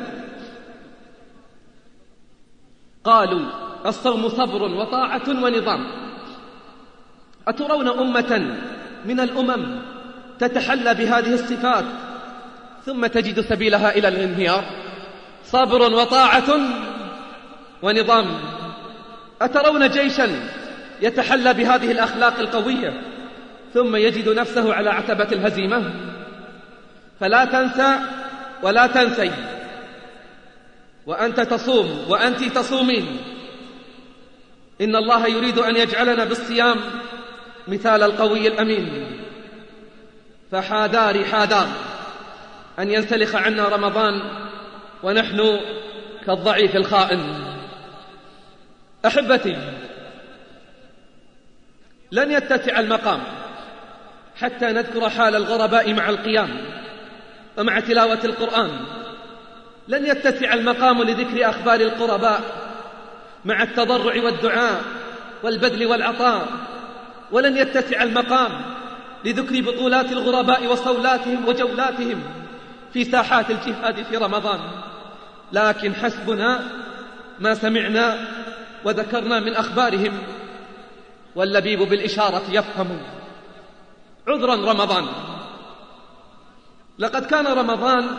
Speaker 2: قالوا الصوم صبر وطاعة ونظام. أترون أمة من الأمم تتحلى بهذه الصفات ثم تجد سبيلها إلى الانهيار؟ صبر وطاعة ونظام. أترون جيشا يتحلى بهذه الأخلاق القوية ثم يجد نفسه على عتبة الهزيمة؟ فلا تنسى ولا تنسي، وأنت تصوم وأنت تصومين، إن الله يريد أن يجعلنا بالصيام مثال القوي الأمين. فحاذار حاذار أن ينسلخ عنا رمضان ونحن كالضعيف الخائن. أحبتي، لن يتسع المقام حتى نذكر حال الغرباء مع القيام ومع تلاوة القرآن. لن يتسع المقام لذكر أخبار القرباء مع التضرع والدعاء والبذل والعطاء، ولن يتسع المقام لذكر بطولات الغرباء وصولاتهم وجولاتهم في ساحات الجهاد في رمضان. لكن حسبنا ما سمعنا وذكرنا من أخبارهم، واللبيب بالإشارة يفهم. عذرا رمضان، لقد كان رمضان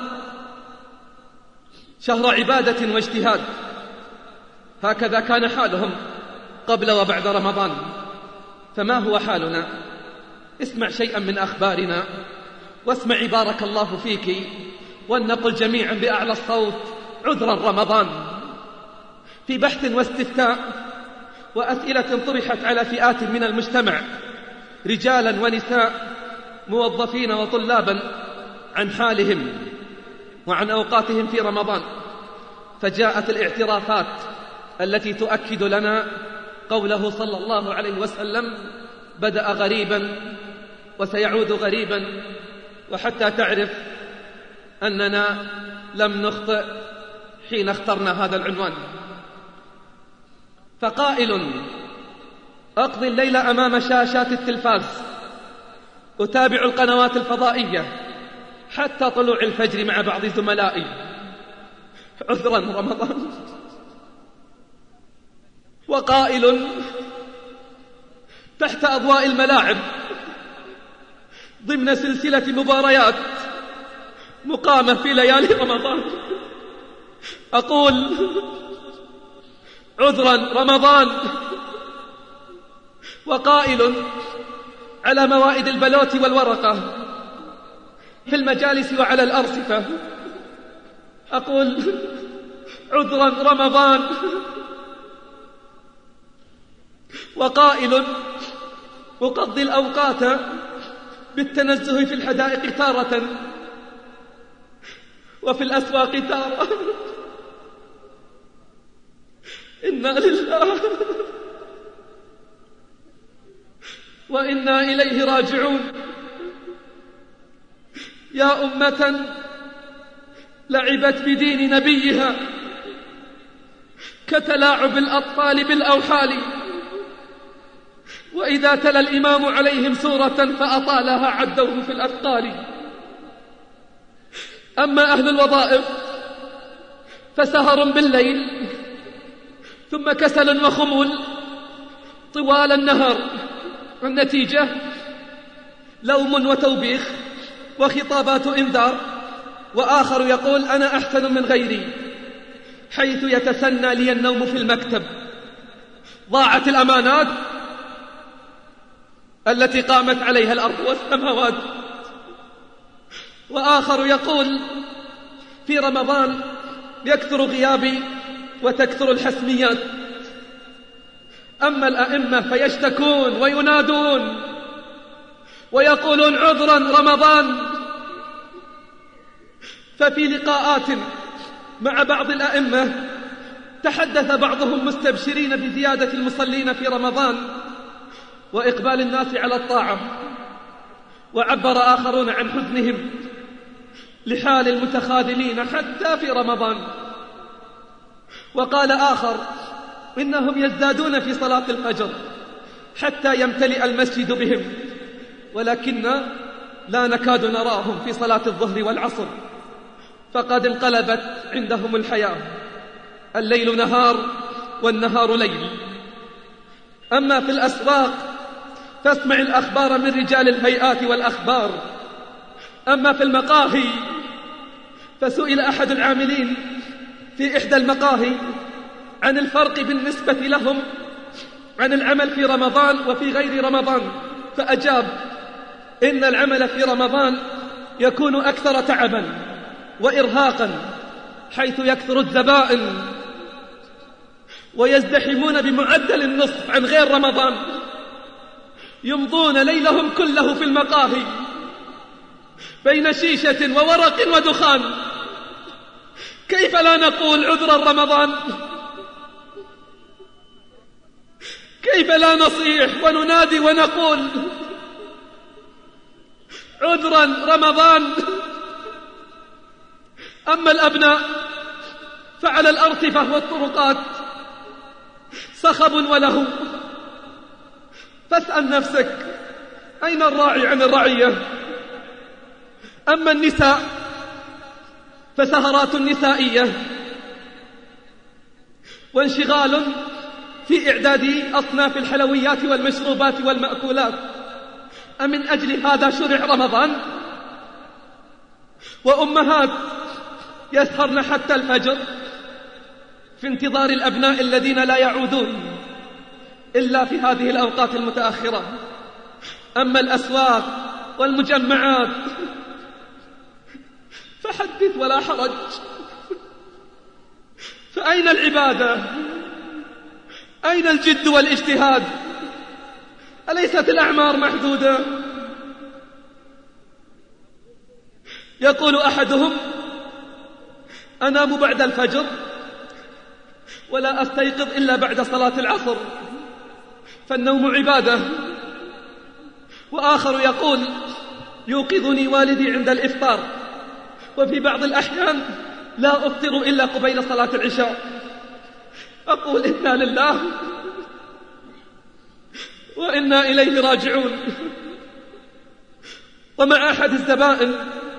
Speaker 2: شهر عبادة واجتهاد، هكذا كان حالهم قبل وبعد رمضان. فما هو حالنا؟ اسمع شيئا من أخبارنا واسمعي بارك الله فيك، ولنقل جميعا بأعلى الصوت عذرا رمضان. في بحث واستفتاء وأسئلة طرحت على فئات من المجتمع رجالا ونساء موظفين وطلابا عن حالهم وعن أوقاتهم في رمضان، فجاءت الاعترافات التي تؤكد لنا قوله صلى الله عليه وسلم: بدأ غريبا وسيعود غريبا، وحتى تعرف أننا لم نخطئ حين اخترنا هذا العنوان. فقائل: أقضي الليل أمام شاشات التلفاز، أتابع القنوات الفضائية حتى طلوع الفجر مع بعض زملائي، عذرا رمضان. وقائل: تحت أضواء الملاعب ضمن سلسلة مباريات مقامة في ليالي رمضان، أقول عذرا رمضان. وقائل: على موائد البلوت والورقة في المجالس وعلى الأرصفة، أقول عذرا رمضان. وقائل: أقضي الأوقات بالتنزه في الحدائق تارة وفي الأسواق تارة، إنا لله وإنا إليه راجعون. يا أمة لعبت بدين نبيها كتلاعب الأطفال بالأوحال، وإذا تلا الإمام عليهم سورة فأطالها عدوه في الأثقال. أما أهل الوظائف فسهر بالليل ثم كسل وخمول طوال النهار، النتيجة لوم وتوبيخ وخطابات إنذار، وآخر يقول أنا أحسن من غيري، حيث يتسنى لي النوم في المكتب. ضاعت الأمانات التي قامت عليها الأرض والسماوات. وآخر يقول في رمضان يكثر غيابي وتكثر الحسميات. أما الأئمة فيشتكون وينادون ويقولون عذرا رمضان. ففي لقاءات مع بعض الأئمة تحدث بعضهم مستبشرين بزيادة المصلين في رمضان وإقبال الناس على الطاعة، وعبر آخرون عن حزنهم لحال المتخاذلين حتى في رمضان. وقال آخر إنهم يزدادون في صلاة الفجر حتى يمتلئ المسجد بهم، ولكن لا نكاد نراهم في صلاة الظهر والعصر، فقد انقلبت عندهم الحياة، الليل نهار والنهار ليل. أما في الأسواق فاسمع الأخبار من رجال الهيئات والأخبار. أما في المقاهي فسئل أحد العاملين في إحدى المقاهي عن الفرق بالنسبة لهم عن العمل في رمضان وفي غير رمضان، فأجاب إن العمل في رمضان يكون أكثر تعبا وإرهاقا، حيث يكثر الزبائن ويزدحمون بمعدل النصف عن غير رمضان، يمضون ليلهم كله في المقاهي بين شيشة وورق ودخان. كيف لا نقول عذرا رمضان؟ كيف لا نصيح وننادي ونقول عذرا رمضان؟ أما الأبناء فعلى الأرصفة والطرقات صخب وله، فاسأل نفسك أين الراعي عن الرعية؟ أما النساء فسهرات نسائية وانشغال في إعداد أصناف الحلويات والمشروبات والمأكولات. أمن أجل هذا شرع رمضان؟ وأمهات يسهرن حتى الفجر في انتظار الأبناء الذين لا يعودون إلا في هذه الأوقات المتأخرة. أما الأسواق والمجمعات فحدث ولا حرج. فأين العبادة؟ أين الجد والاجتهاد؟ أليست الأعمار محدودة؟ يقول أحدهم: أنام بعد الفجر ولا أستيقظ إلا بعد صلاة العصر، فالنوم عبادة. وآخر يقول: يوقظني والدي عند الإفطار، وفي بعض الأحيان لا أفطر إلا قبيل صلاة العشاء. أقول: إنا لله وإنا إليه راجعون. ومع أحد الزبائن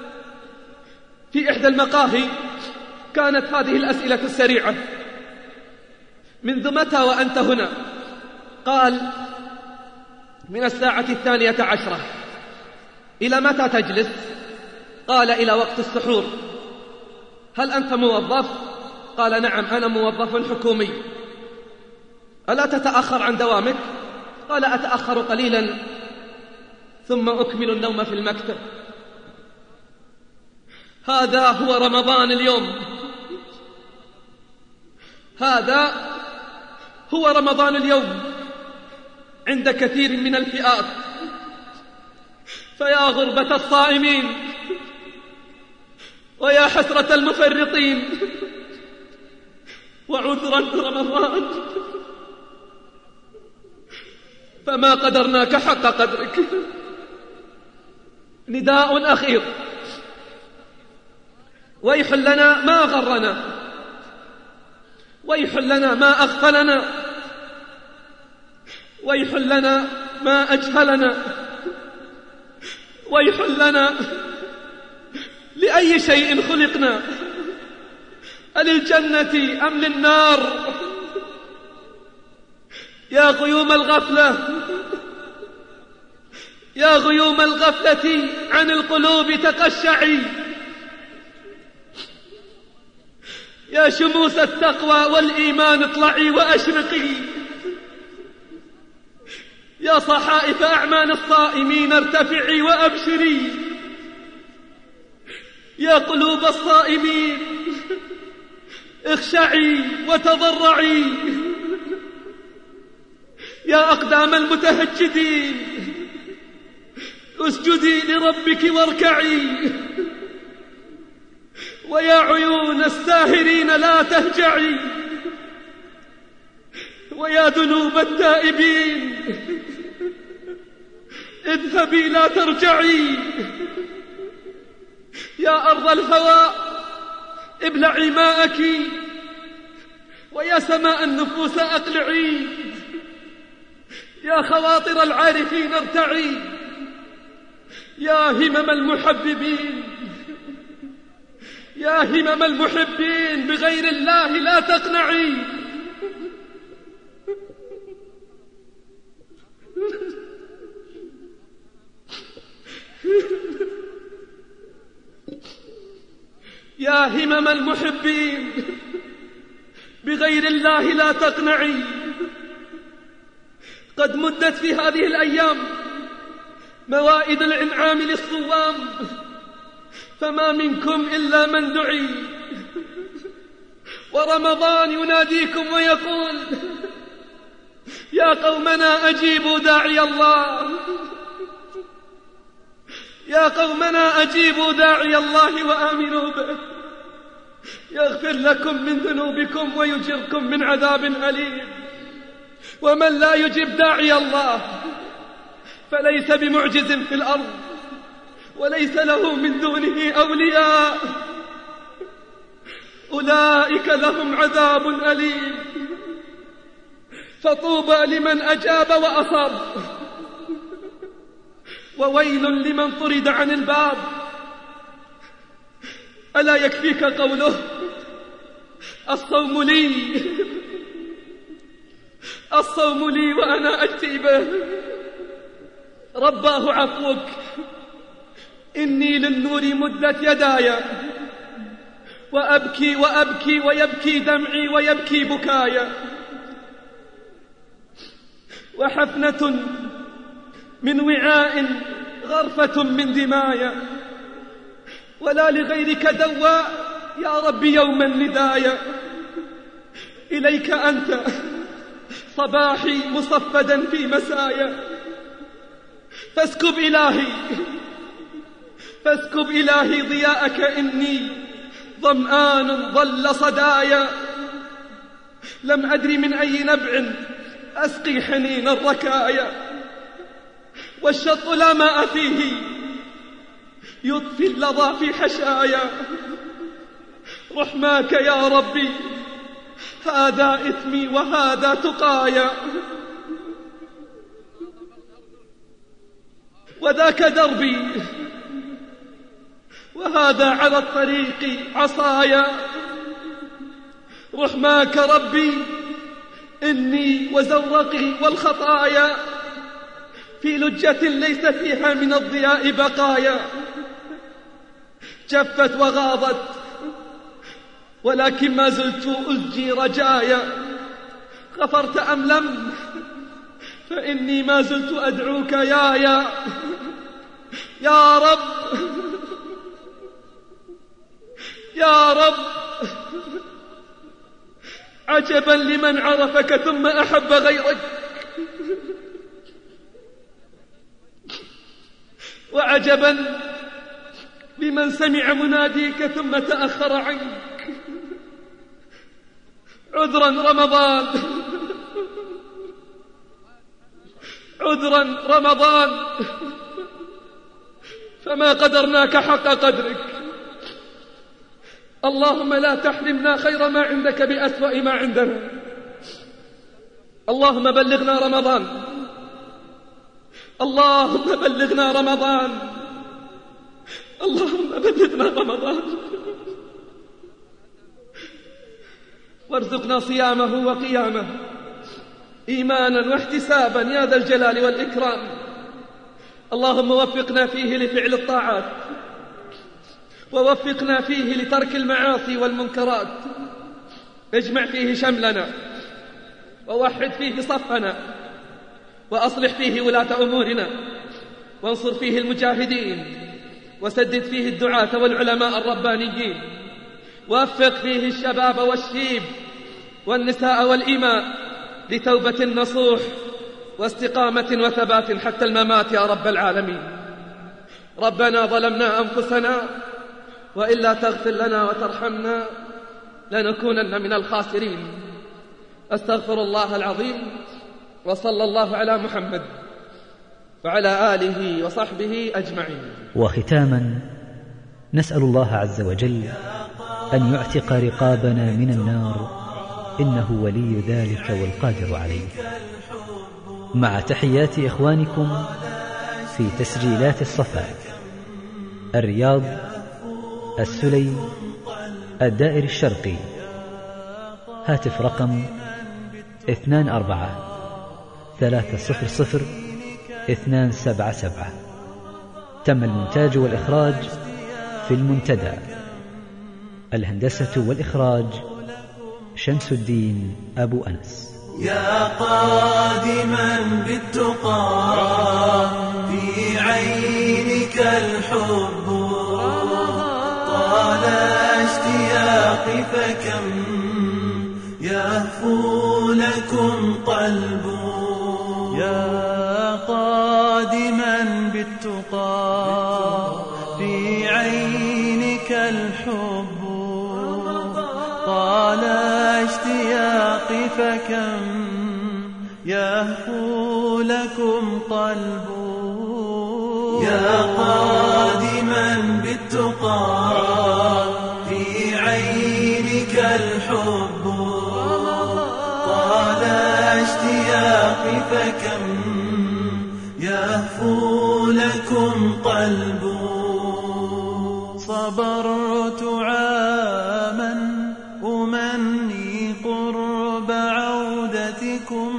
Speaker 2: في إحدى المقاهي كانت هذه الأسئلة السريعة: منذ متى وأنت هنا؟ قال: من الساعة 12. إلى متى تجلس؟ قال: إلى وقت السحور. هل أنت موظف؟ قال: نعم، أنا موظف حكومي. ألا تتأخر عن دوامك؟ قال: أتأخر قليلا ثم أكمل النوم في المكتب. هذا هو رمضان اليوم، هذا هو رمضان اليوم عند كثير من الفئات. فيا غربة الصائمين ويا حسرة المفرطين وعذرا رمضان، فما قدرناك حق قدرك. نداء أخير: ويح لنا ما غرنا، ويح لنا ما أغفلنا، ويح لنا ما أجهلنا، ويح لنا لأي شيء خلقنا، أللجنة أم للنار؟ يا غيوم الغفلة، يا غيوم الغفلة عن القلوب تقشعي، يا شموس التقوى والإيمان اطلعي وأشرقي، يا صحائف أعمال الصائمين ارتفعي وأبشري، يا قلوب الصائمين اخشعي وتضرعي، يا أقدام المتهجدين اسجدي لربك واركعي، ويا عيون الساهرين لا تهجعي، ويا ذنوب التائبين اذهبي لا ترجعي، يا أرض الهواء ابلعي ماءك، ويا سماء النفوس أقلعي، يا خواطر العارفين ارتعي، يا همم المحببين، يا همم المحبين بغير الله لا تقنعي. يا همم المحبين بغير الله لا تقنعي. قد مدت في هذه الأيام موائد الإنعام للصوام، فما منكم إلا من دعي، ورمضان يناديكم ويقول: يا قومنا أجيبوا داعي الله، يا قومنا أجيبوا داعي الله وآمنوا به يغفر لكم من ذنوبكم ويجركم من عذاب أليم. ومن لا يجيب داعي الله فليس بمعجز في الأرض وليس له من دونه أولياء، أولئك لهم عذاب أليم. فطوبى لمن أجاب وأصاب، وويل لمن طرد عن الباب. ألا يكفيك قوله: الصوم لي، الصوم لي وأنا أجزي به. رباه عفوك إني للنور مدت يداي وأبكي وأبكي ويبكي دمعي ويبكي بكايا، وحفنة من وعاء غرفة من دمايا، ولا لغيرك دواء يا رب يوما ندايا. إليك أنت صباحي مصفدا في مسايا، فاسكب إلهي ضياءك، إني ظمآن ظل صدايا. لم أدري من أي نبع أسقي حنين الركايا، والشط لا ماء فيه يطفي اللظى في حشايا. رحماك يا ربي هذا إثمي وهذا تقايا، وذاك دربي وهذا على الطريق عصايا. رحماك ربي إني وزورقي والخطايا في لجة ليس فيها من الضياء بقايا، جفت وغاضت ولكن ما زلت أزجي رجايا. غفرت أم لم؟ فإني ما زلت أدعوك يا رب يا رب. عجبا لمن عرفك ثم أحب غيرك، وعجبا لمن سمع مناديك ثم تأخر عنك. عذرا رمضان، عذرا رمضان، فما قدرناك حق قدرك. اللهم لا تحرمنا خير ما عندك بأسوأ ما عندنا. اللهم بلغنا رمضان، اللهم بلغنا رمضان، اللهم بلغنا رمضان، وارزقنا صيامه وقيامه إيمانا واحتسابا يا ذا الجلال والإكرام. اللهم وفقنا فيه لفعل الطاعات، ووفقنا فيه لترك المعاصي والمنكرات. اجمع فيه شملنا، ووحد فيه صفنا، وأصلح فيه ولاة أمورنا، وانصر فيه المجاهدين، وسدد فيه الدعاة والعلماء الربانيين، ووفق فيه الشباب والشيب والنساء والإماء لتوبة نصوح واستقامة وثبات حتى الممات يا رب العالمين. ربنا ظلمنا أنفسنا وإلا تغفر لنا وترحمنا لنكونن من الخاسرين. أستغفر الله العظيم، وصلى الله على محمد وعلى آله وصحبه أجمعين.
Speaker 1: وختاما نسأل الله عز وجل أن يعتق رقابنا من النار، إنه ولي ذلك والقادر عليه. مع تحيات إخوانكم في تسجيلات الصفا، الرياض، السلي، الدائر الشرقي. هاتف رقم 24-300-277. تم المونتاج والإخراج في المنتدى. الهندسة والإخراج شمس الدين أبو أنس.
Speaker 3: يا قادما بالتقى في عينك الحب، طال اشتياقي فكم يهفو لكم قلب. يا قادما بالتقى في عينك الحب، طال اشتياقي فكم يهفو لكم قلب. يا قادما بالتقى في عينك الحب، طال اشتياقي فكم يهفو لكم قلب. صبرت عاما أمني قرب عودتكم،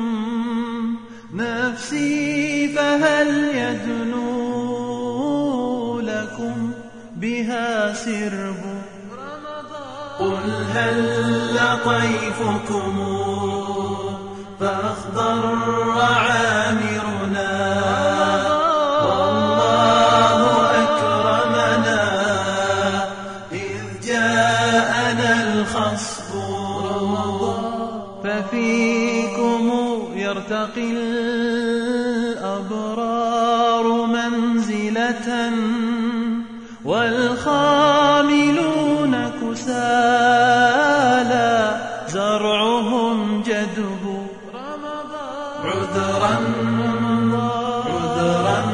Speaker 3: نفسي فهل يدنو لكم بها سرب. قل هل طيفكم فأخضر عامرنا، والله أكرمنا إذ جاءنا الخصب. ففيكم يرتقي الأبرار منزلة، والخاملون كسالى زرعهم جدب. عذرا عذرا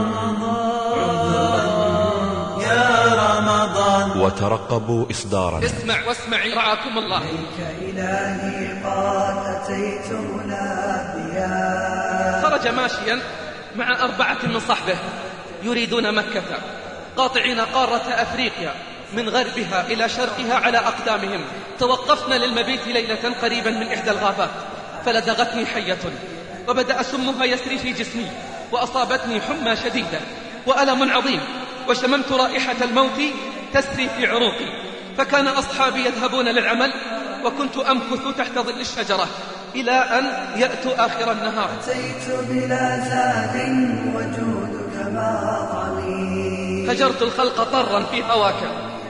Speaker 3: عذرا يا رمضان.
Speaker 6: وترقبوا إصدارنا.
Speaker 2: اسمع واسمعي رعاكم الله.
Speaker 3: إلهي قد أتيت مناديا.
Speaker 2: خرج ماشيا مع 4 من صحبه يريدون مكة، قاطعين قارة أفريقيا من غربها إلى شرقها على أقدامهم. توقفنا للمبيت ليلة قريبا من إحدى الغابات، فلدغتني حية وبدأ سمها يسري في جسمي، وأصابتني حمى شديدة وألم عظيم، وشممت رائحة الموت تسري في عروقي. فكان أصحابي يذهبون للعمل وكنت أمكث تحت ظل الشجرة إلى أن يأتوا آخر النهار.
Speaker 3: أتيت بلا زاد وجودك ماضي.
Speaker 2: هجرت الخلق طرا في هواك،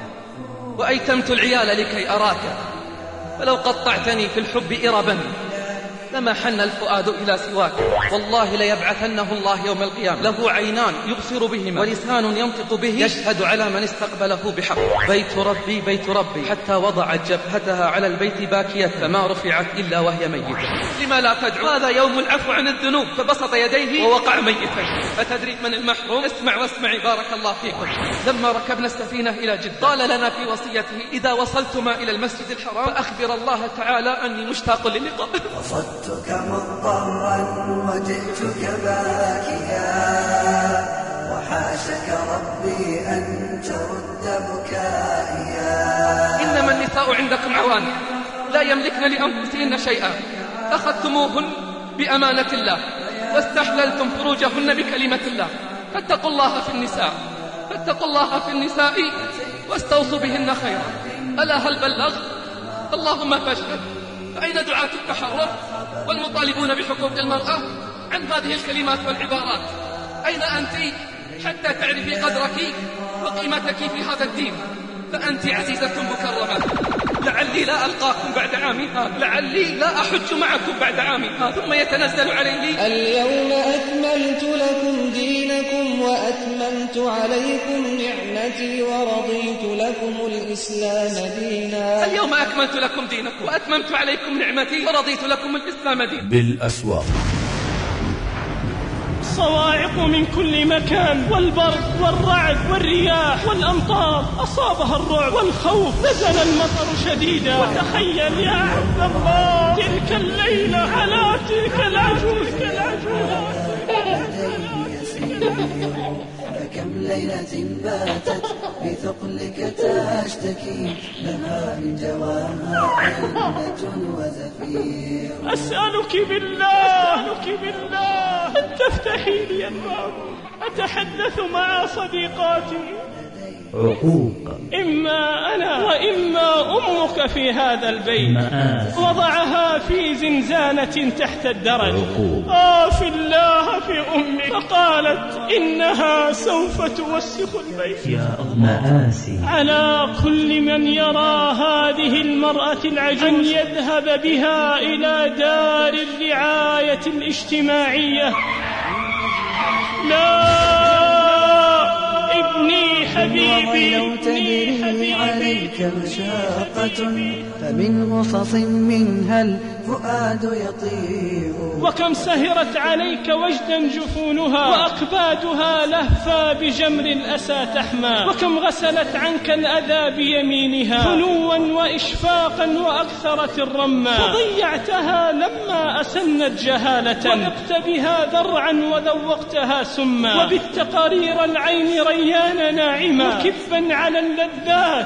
Speaker 2: وأيتمت العيال لكي أراك. فلو قطعتني في الحب إربا لما حن الفؤاد إلى سواك. والله ليبعثنه الله يوم القيامة، له عينان يبصر بهما ولسان ينطق به، يشهد على من استقبله بحق. بيت ربي بيت ربي، حتى وضعت جبهتها على البيت باكية، فما رفعت إلا وهي ميتة. لما لا تدعو؟ هذا يوم العفو عن الذنوب. فبسط يديه ووقع ميتا. أتدري من المحروم؟ اسمع واسمعي بارك الله فيكم. لما ركبنا السفينة إلى جدة قال لنا في وصيته: إذا وصلتما إلى المسجد الحرام فأخبر الله تعالى أني مشتاق للقاء.
Speaker 3: قصدتك مضطرا وجئتك باكيا، وحاشك ربي أن ترد بكائيا.
Speaker 2: إنما النساء عندكم عوان لا يملكن لأنفسهن شيئا، أخذتموهن بأمانة الله واستحللتم فروجهن بكلمة الله. فاتقوا الله في النساء، فاتقوا الله في النساء واستوصوا بهن خيرا. ألا هل بلغت؟ اللهم فاشهد. فأين دعاة التحرر والمطالبون بحقوق المرأة عن هذه الكلمات والعبارات؟ أين أنت حتى تعرفي قدرك وقيمتك في هذا الدين؟ فأنت عزيزة مكرمة. لعلي لا ألقاكم بعد عامي هذا، لعلي لا أحج معكم بعد عامي هذا. ثم يتنزل عليه:
Speaker 7: اليوم أكملت لكم دينكم وأتممت عليكم نعمتي ورضيت لكم الإسلام دينا.
Speaker 2: اليوم أكملت لكم دينكم وأتممت عليكم نعمتي ورضيت لكم الإسلام دينا.
Speaker 6: بالأسواق.
Speaker 8: صواعق من كل مكان، والبرق والرعد والرياح والأمطار أصابها الرعب والخوف. نزل المطر شديدا، وتخيل يا عبد الله تلك الليلة على تلك العجوز.
Speaker 3: فكم ليلة باتت بثقلك تشتكي، لها من جواها علة وزفير.
Speaker 8: أسألك بالله أن تفتحي لي الباب، أتحدث مع صديقاتي.
Speaker 1: عقوق.
Speaker 8: إما أنا وإما أمك في هذا البيت. وضعها في زنزانة تحت الدرج. في الله في أمي، فقالت إنها سوف توسخ البيت.
Speaker 1: يا مآسي.
Speaker 8: على كل من يرى هذه المرأة العجوز أن يذهب بها إلى دار الرعاية الاجتماعية. لا ابني حبيبي،
Speaker 3: لو تدري عليك مشاقة، فمن غصص منها الفؤاد يطير.
Speaker 8: وكم سهرت عليك وجدا جفونها، وأكبادها لهفا بجمر الأسى تحمى. وكم غسلت عنك الأذى بيمينها، فنوا وإشفاقا وأكثرت الرمى. فضيعتها لما أسنت جهالة، وذقت بها ذرعا وذوقتها سما. وبت قرير العين ريان ناعما، وكبا على اللذات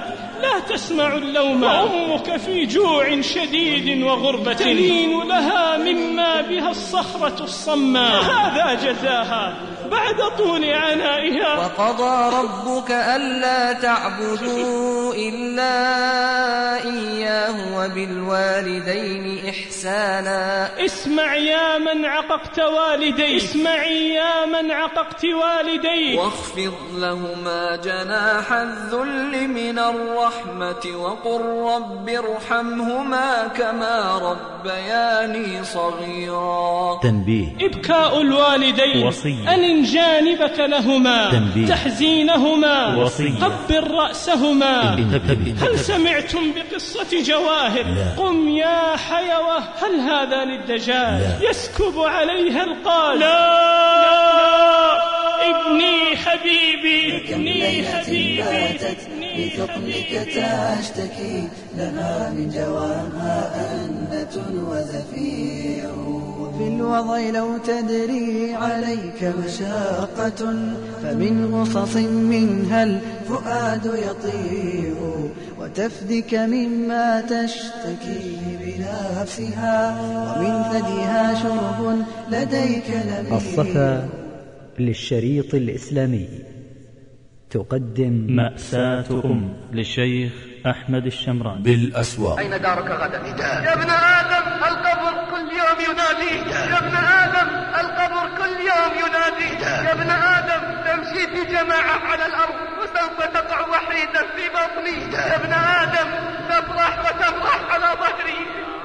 Speaker 8: لا تسمع اللوم، وأمك في جوع شديد وغربة تلين لها مما بها الصخرة الصماء، هذا جزاها بعد طول عنائها.
Speaker 4: وقضى ربك ألا تعبدوا إلا إياه وبالوالدين إحسانا.
Speaker 8: اسمع يا من عققت والديك، اسمعي يا من عققت والديك،
Speaker 4: واخفض لهما جناح الذل من الرحمة وقل رب ارحمهما كما ربياني صغيرا.
Speaker 1: تنبيه:
Speaker 8: إبكاء الوالدين وصية، أن جانبك لهما، تنبيه: تحزينهما، وصية، قبل رأسهما. هل سمعتم بقصة جواهر؟ قم يا حيوة، هل هذا للدجال يسكب عليها القال؟ لا ابني حبيبي، ابني حبيبي،
Speaker 3: بثقلك تشتكي لها من جواها أنة وزفير. في الوضع لو تدري عليك مشاقة فمن غصص منها الفؤاد يطير، وتفدك مما تشتكي بنفسها ومن ثديها شرب لديك نبيل.
Speaker 1: الصفا للشريط الإسلامي تقدم
Speaker 9: مأساة للشيخ أحمد الشمراني
Speaker 6: بالأسواق.
Speaker 10: أين دارك غدا؟ يا ابن آدم القبر كل يوم يناديك، يا ابن آدم القبر كل يوم يناديك، يا ابن آدم تمشي في جماعة على الأرض وسوف تقع وحيدا في بطني، يا ابن آدم تفرح وتفرح على ظهري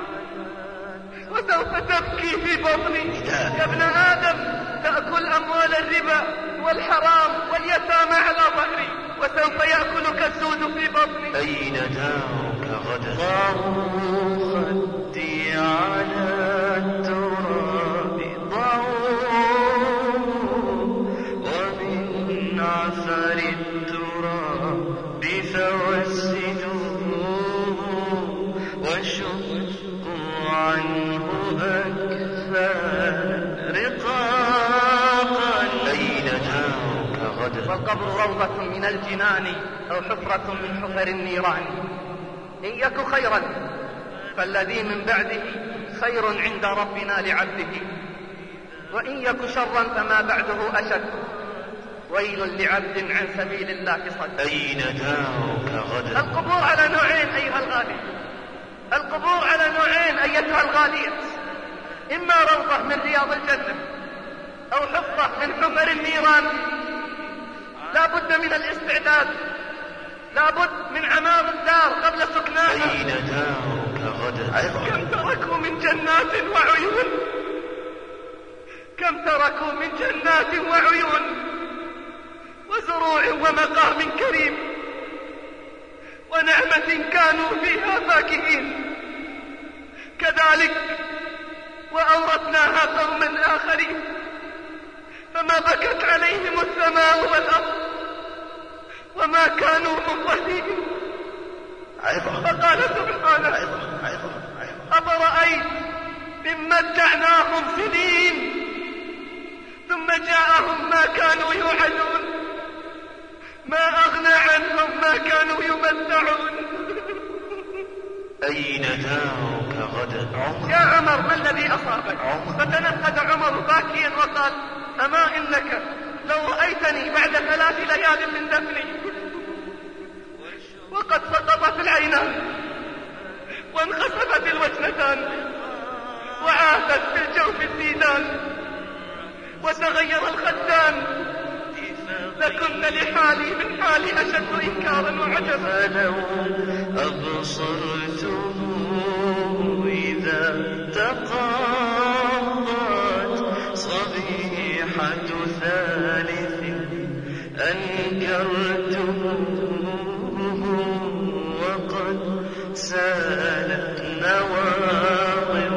Speaker 10: وسوف تبكي في بطني، يا ابن آدم تأكل أموال الربا والحرام واليتامى على ظهري وسوف يأكلك السود في بطني.
Speaker 11: أين دارك غدا؟ ضعوا خدي على التراب، ضعوا ومن عثر التراب فوسدوا وشقوا عنه أكفان رقاقا. أين دارك غدا؟
Speaker 10: والقبر روضة من الجنان أو حفرة من حفر النيران. إن يك خيرا فالذي من بعده خير عند ربنا لعبده، وإن يك شرا فما بعده أشد. ويل لعبد عن سبيل الله صد.
Speaker 11: أين دارك غدا؟
Speaker 10: القبور على نوعين أيها الغالي، القبور على نوعين أيتها الغالية، إما روضة من رياض الجنة أو حفرة من حفر النيران. لا بد من الاستعداد، لا بد من عمار الدار قبل سكناها.
Speaker 11: أين دارك غدا؟
Speaker 10: كم تركوا من جنات وعيون، كم تركوا من جنات وعيون وزروع ومقام كريم ونعمة كانوا فيها فاكهين. كذلك وأورثناها قوما آخرين فما بكت عليهم السماء والأرض وما كانوا منظرين. فقال سبحانه: أفرأيت إن متعناهم سنين ثم جاءهم ما كانوا يوعدون ما أغنى عنهم ما كانوا يمتعون.
Speaker 11: أين دارك غدا؟
Speaker 10: يا عمر ما الذي أصابك؟ فتنهد عمر باكيا وقال: أما إنك لو رأيتني بعد 3 ليال من دفني وقد سقطت العينان وانخسفت الوجنتان وعاثت في الجوف الديدان وتغير الخدان لكنت لحالي من حالي أشد إنكارا وعجبا.
Speaker 11: فلو أبصرته إذا تقاضت صبيحة ثالث أنكرته وقد سالت نواضر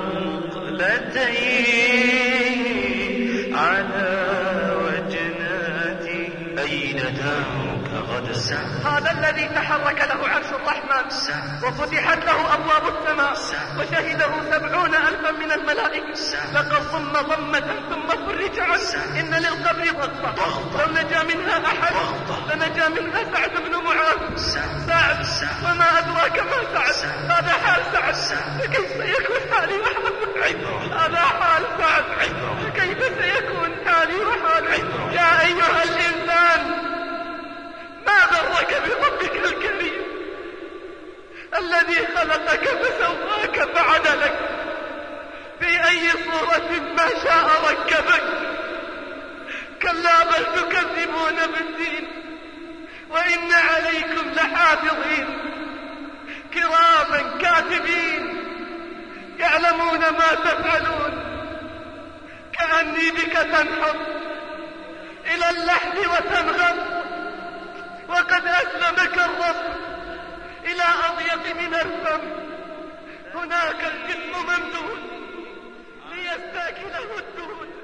Speaker 11: مقلتين على وجناتي. أين دارك غدا؟
Speaker 10: هذا الذي تحرك له عرش الرحمن وفتحت له أبواب السماء وشهده 70,000 من الملائكة. لقد ضم ضمة ثم فرج اجعل إن للقبر ضغطة لو نجا منها أحد لنجا منها سعد بن معاذ. سعد وما أدراك ما سعد، هذا حال سعد، فكيف سيكون حالي وحالك؟ هذا حال سعد، فكيف سيكون حالي وحالك؟ يا أيها الإنسان ما غرك بربك الكريم الذي خلقك فسواك فعدلك في أي صورة ما شاء ركبك. كلا بل تكذبون بالدين وإن عليكم لحافظين كراما كاتبين يعلمون ما تفعلون. كأني بك تنحط إلى اللحد وتنغم وقد أسلمك الرب إلى أضيق من الفم. هناك الجسم ممدود ليستاكله الدود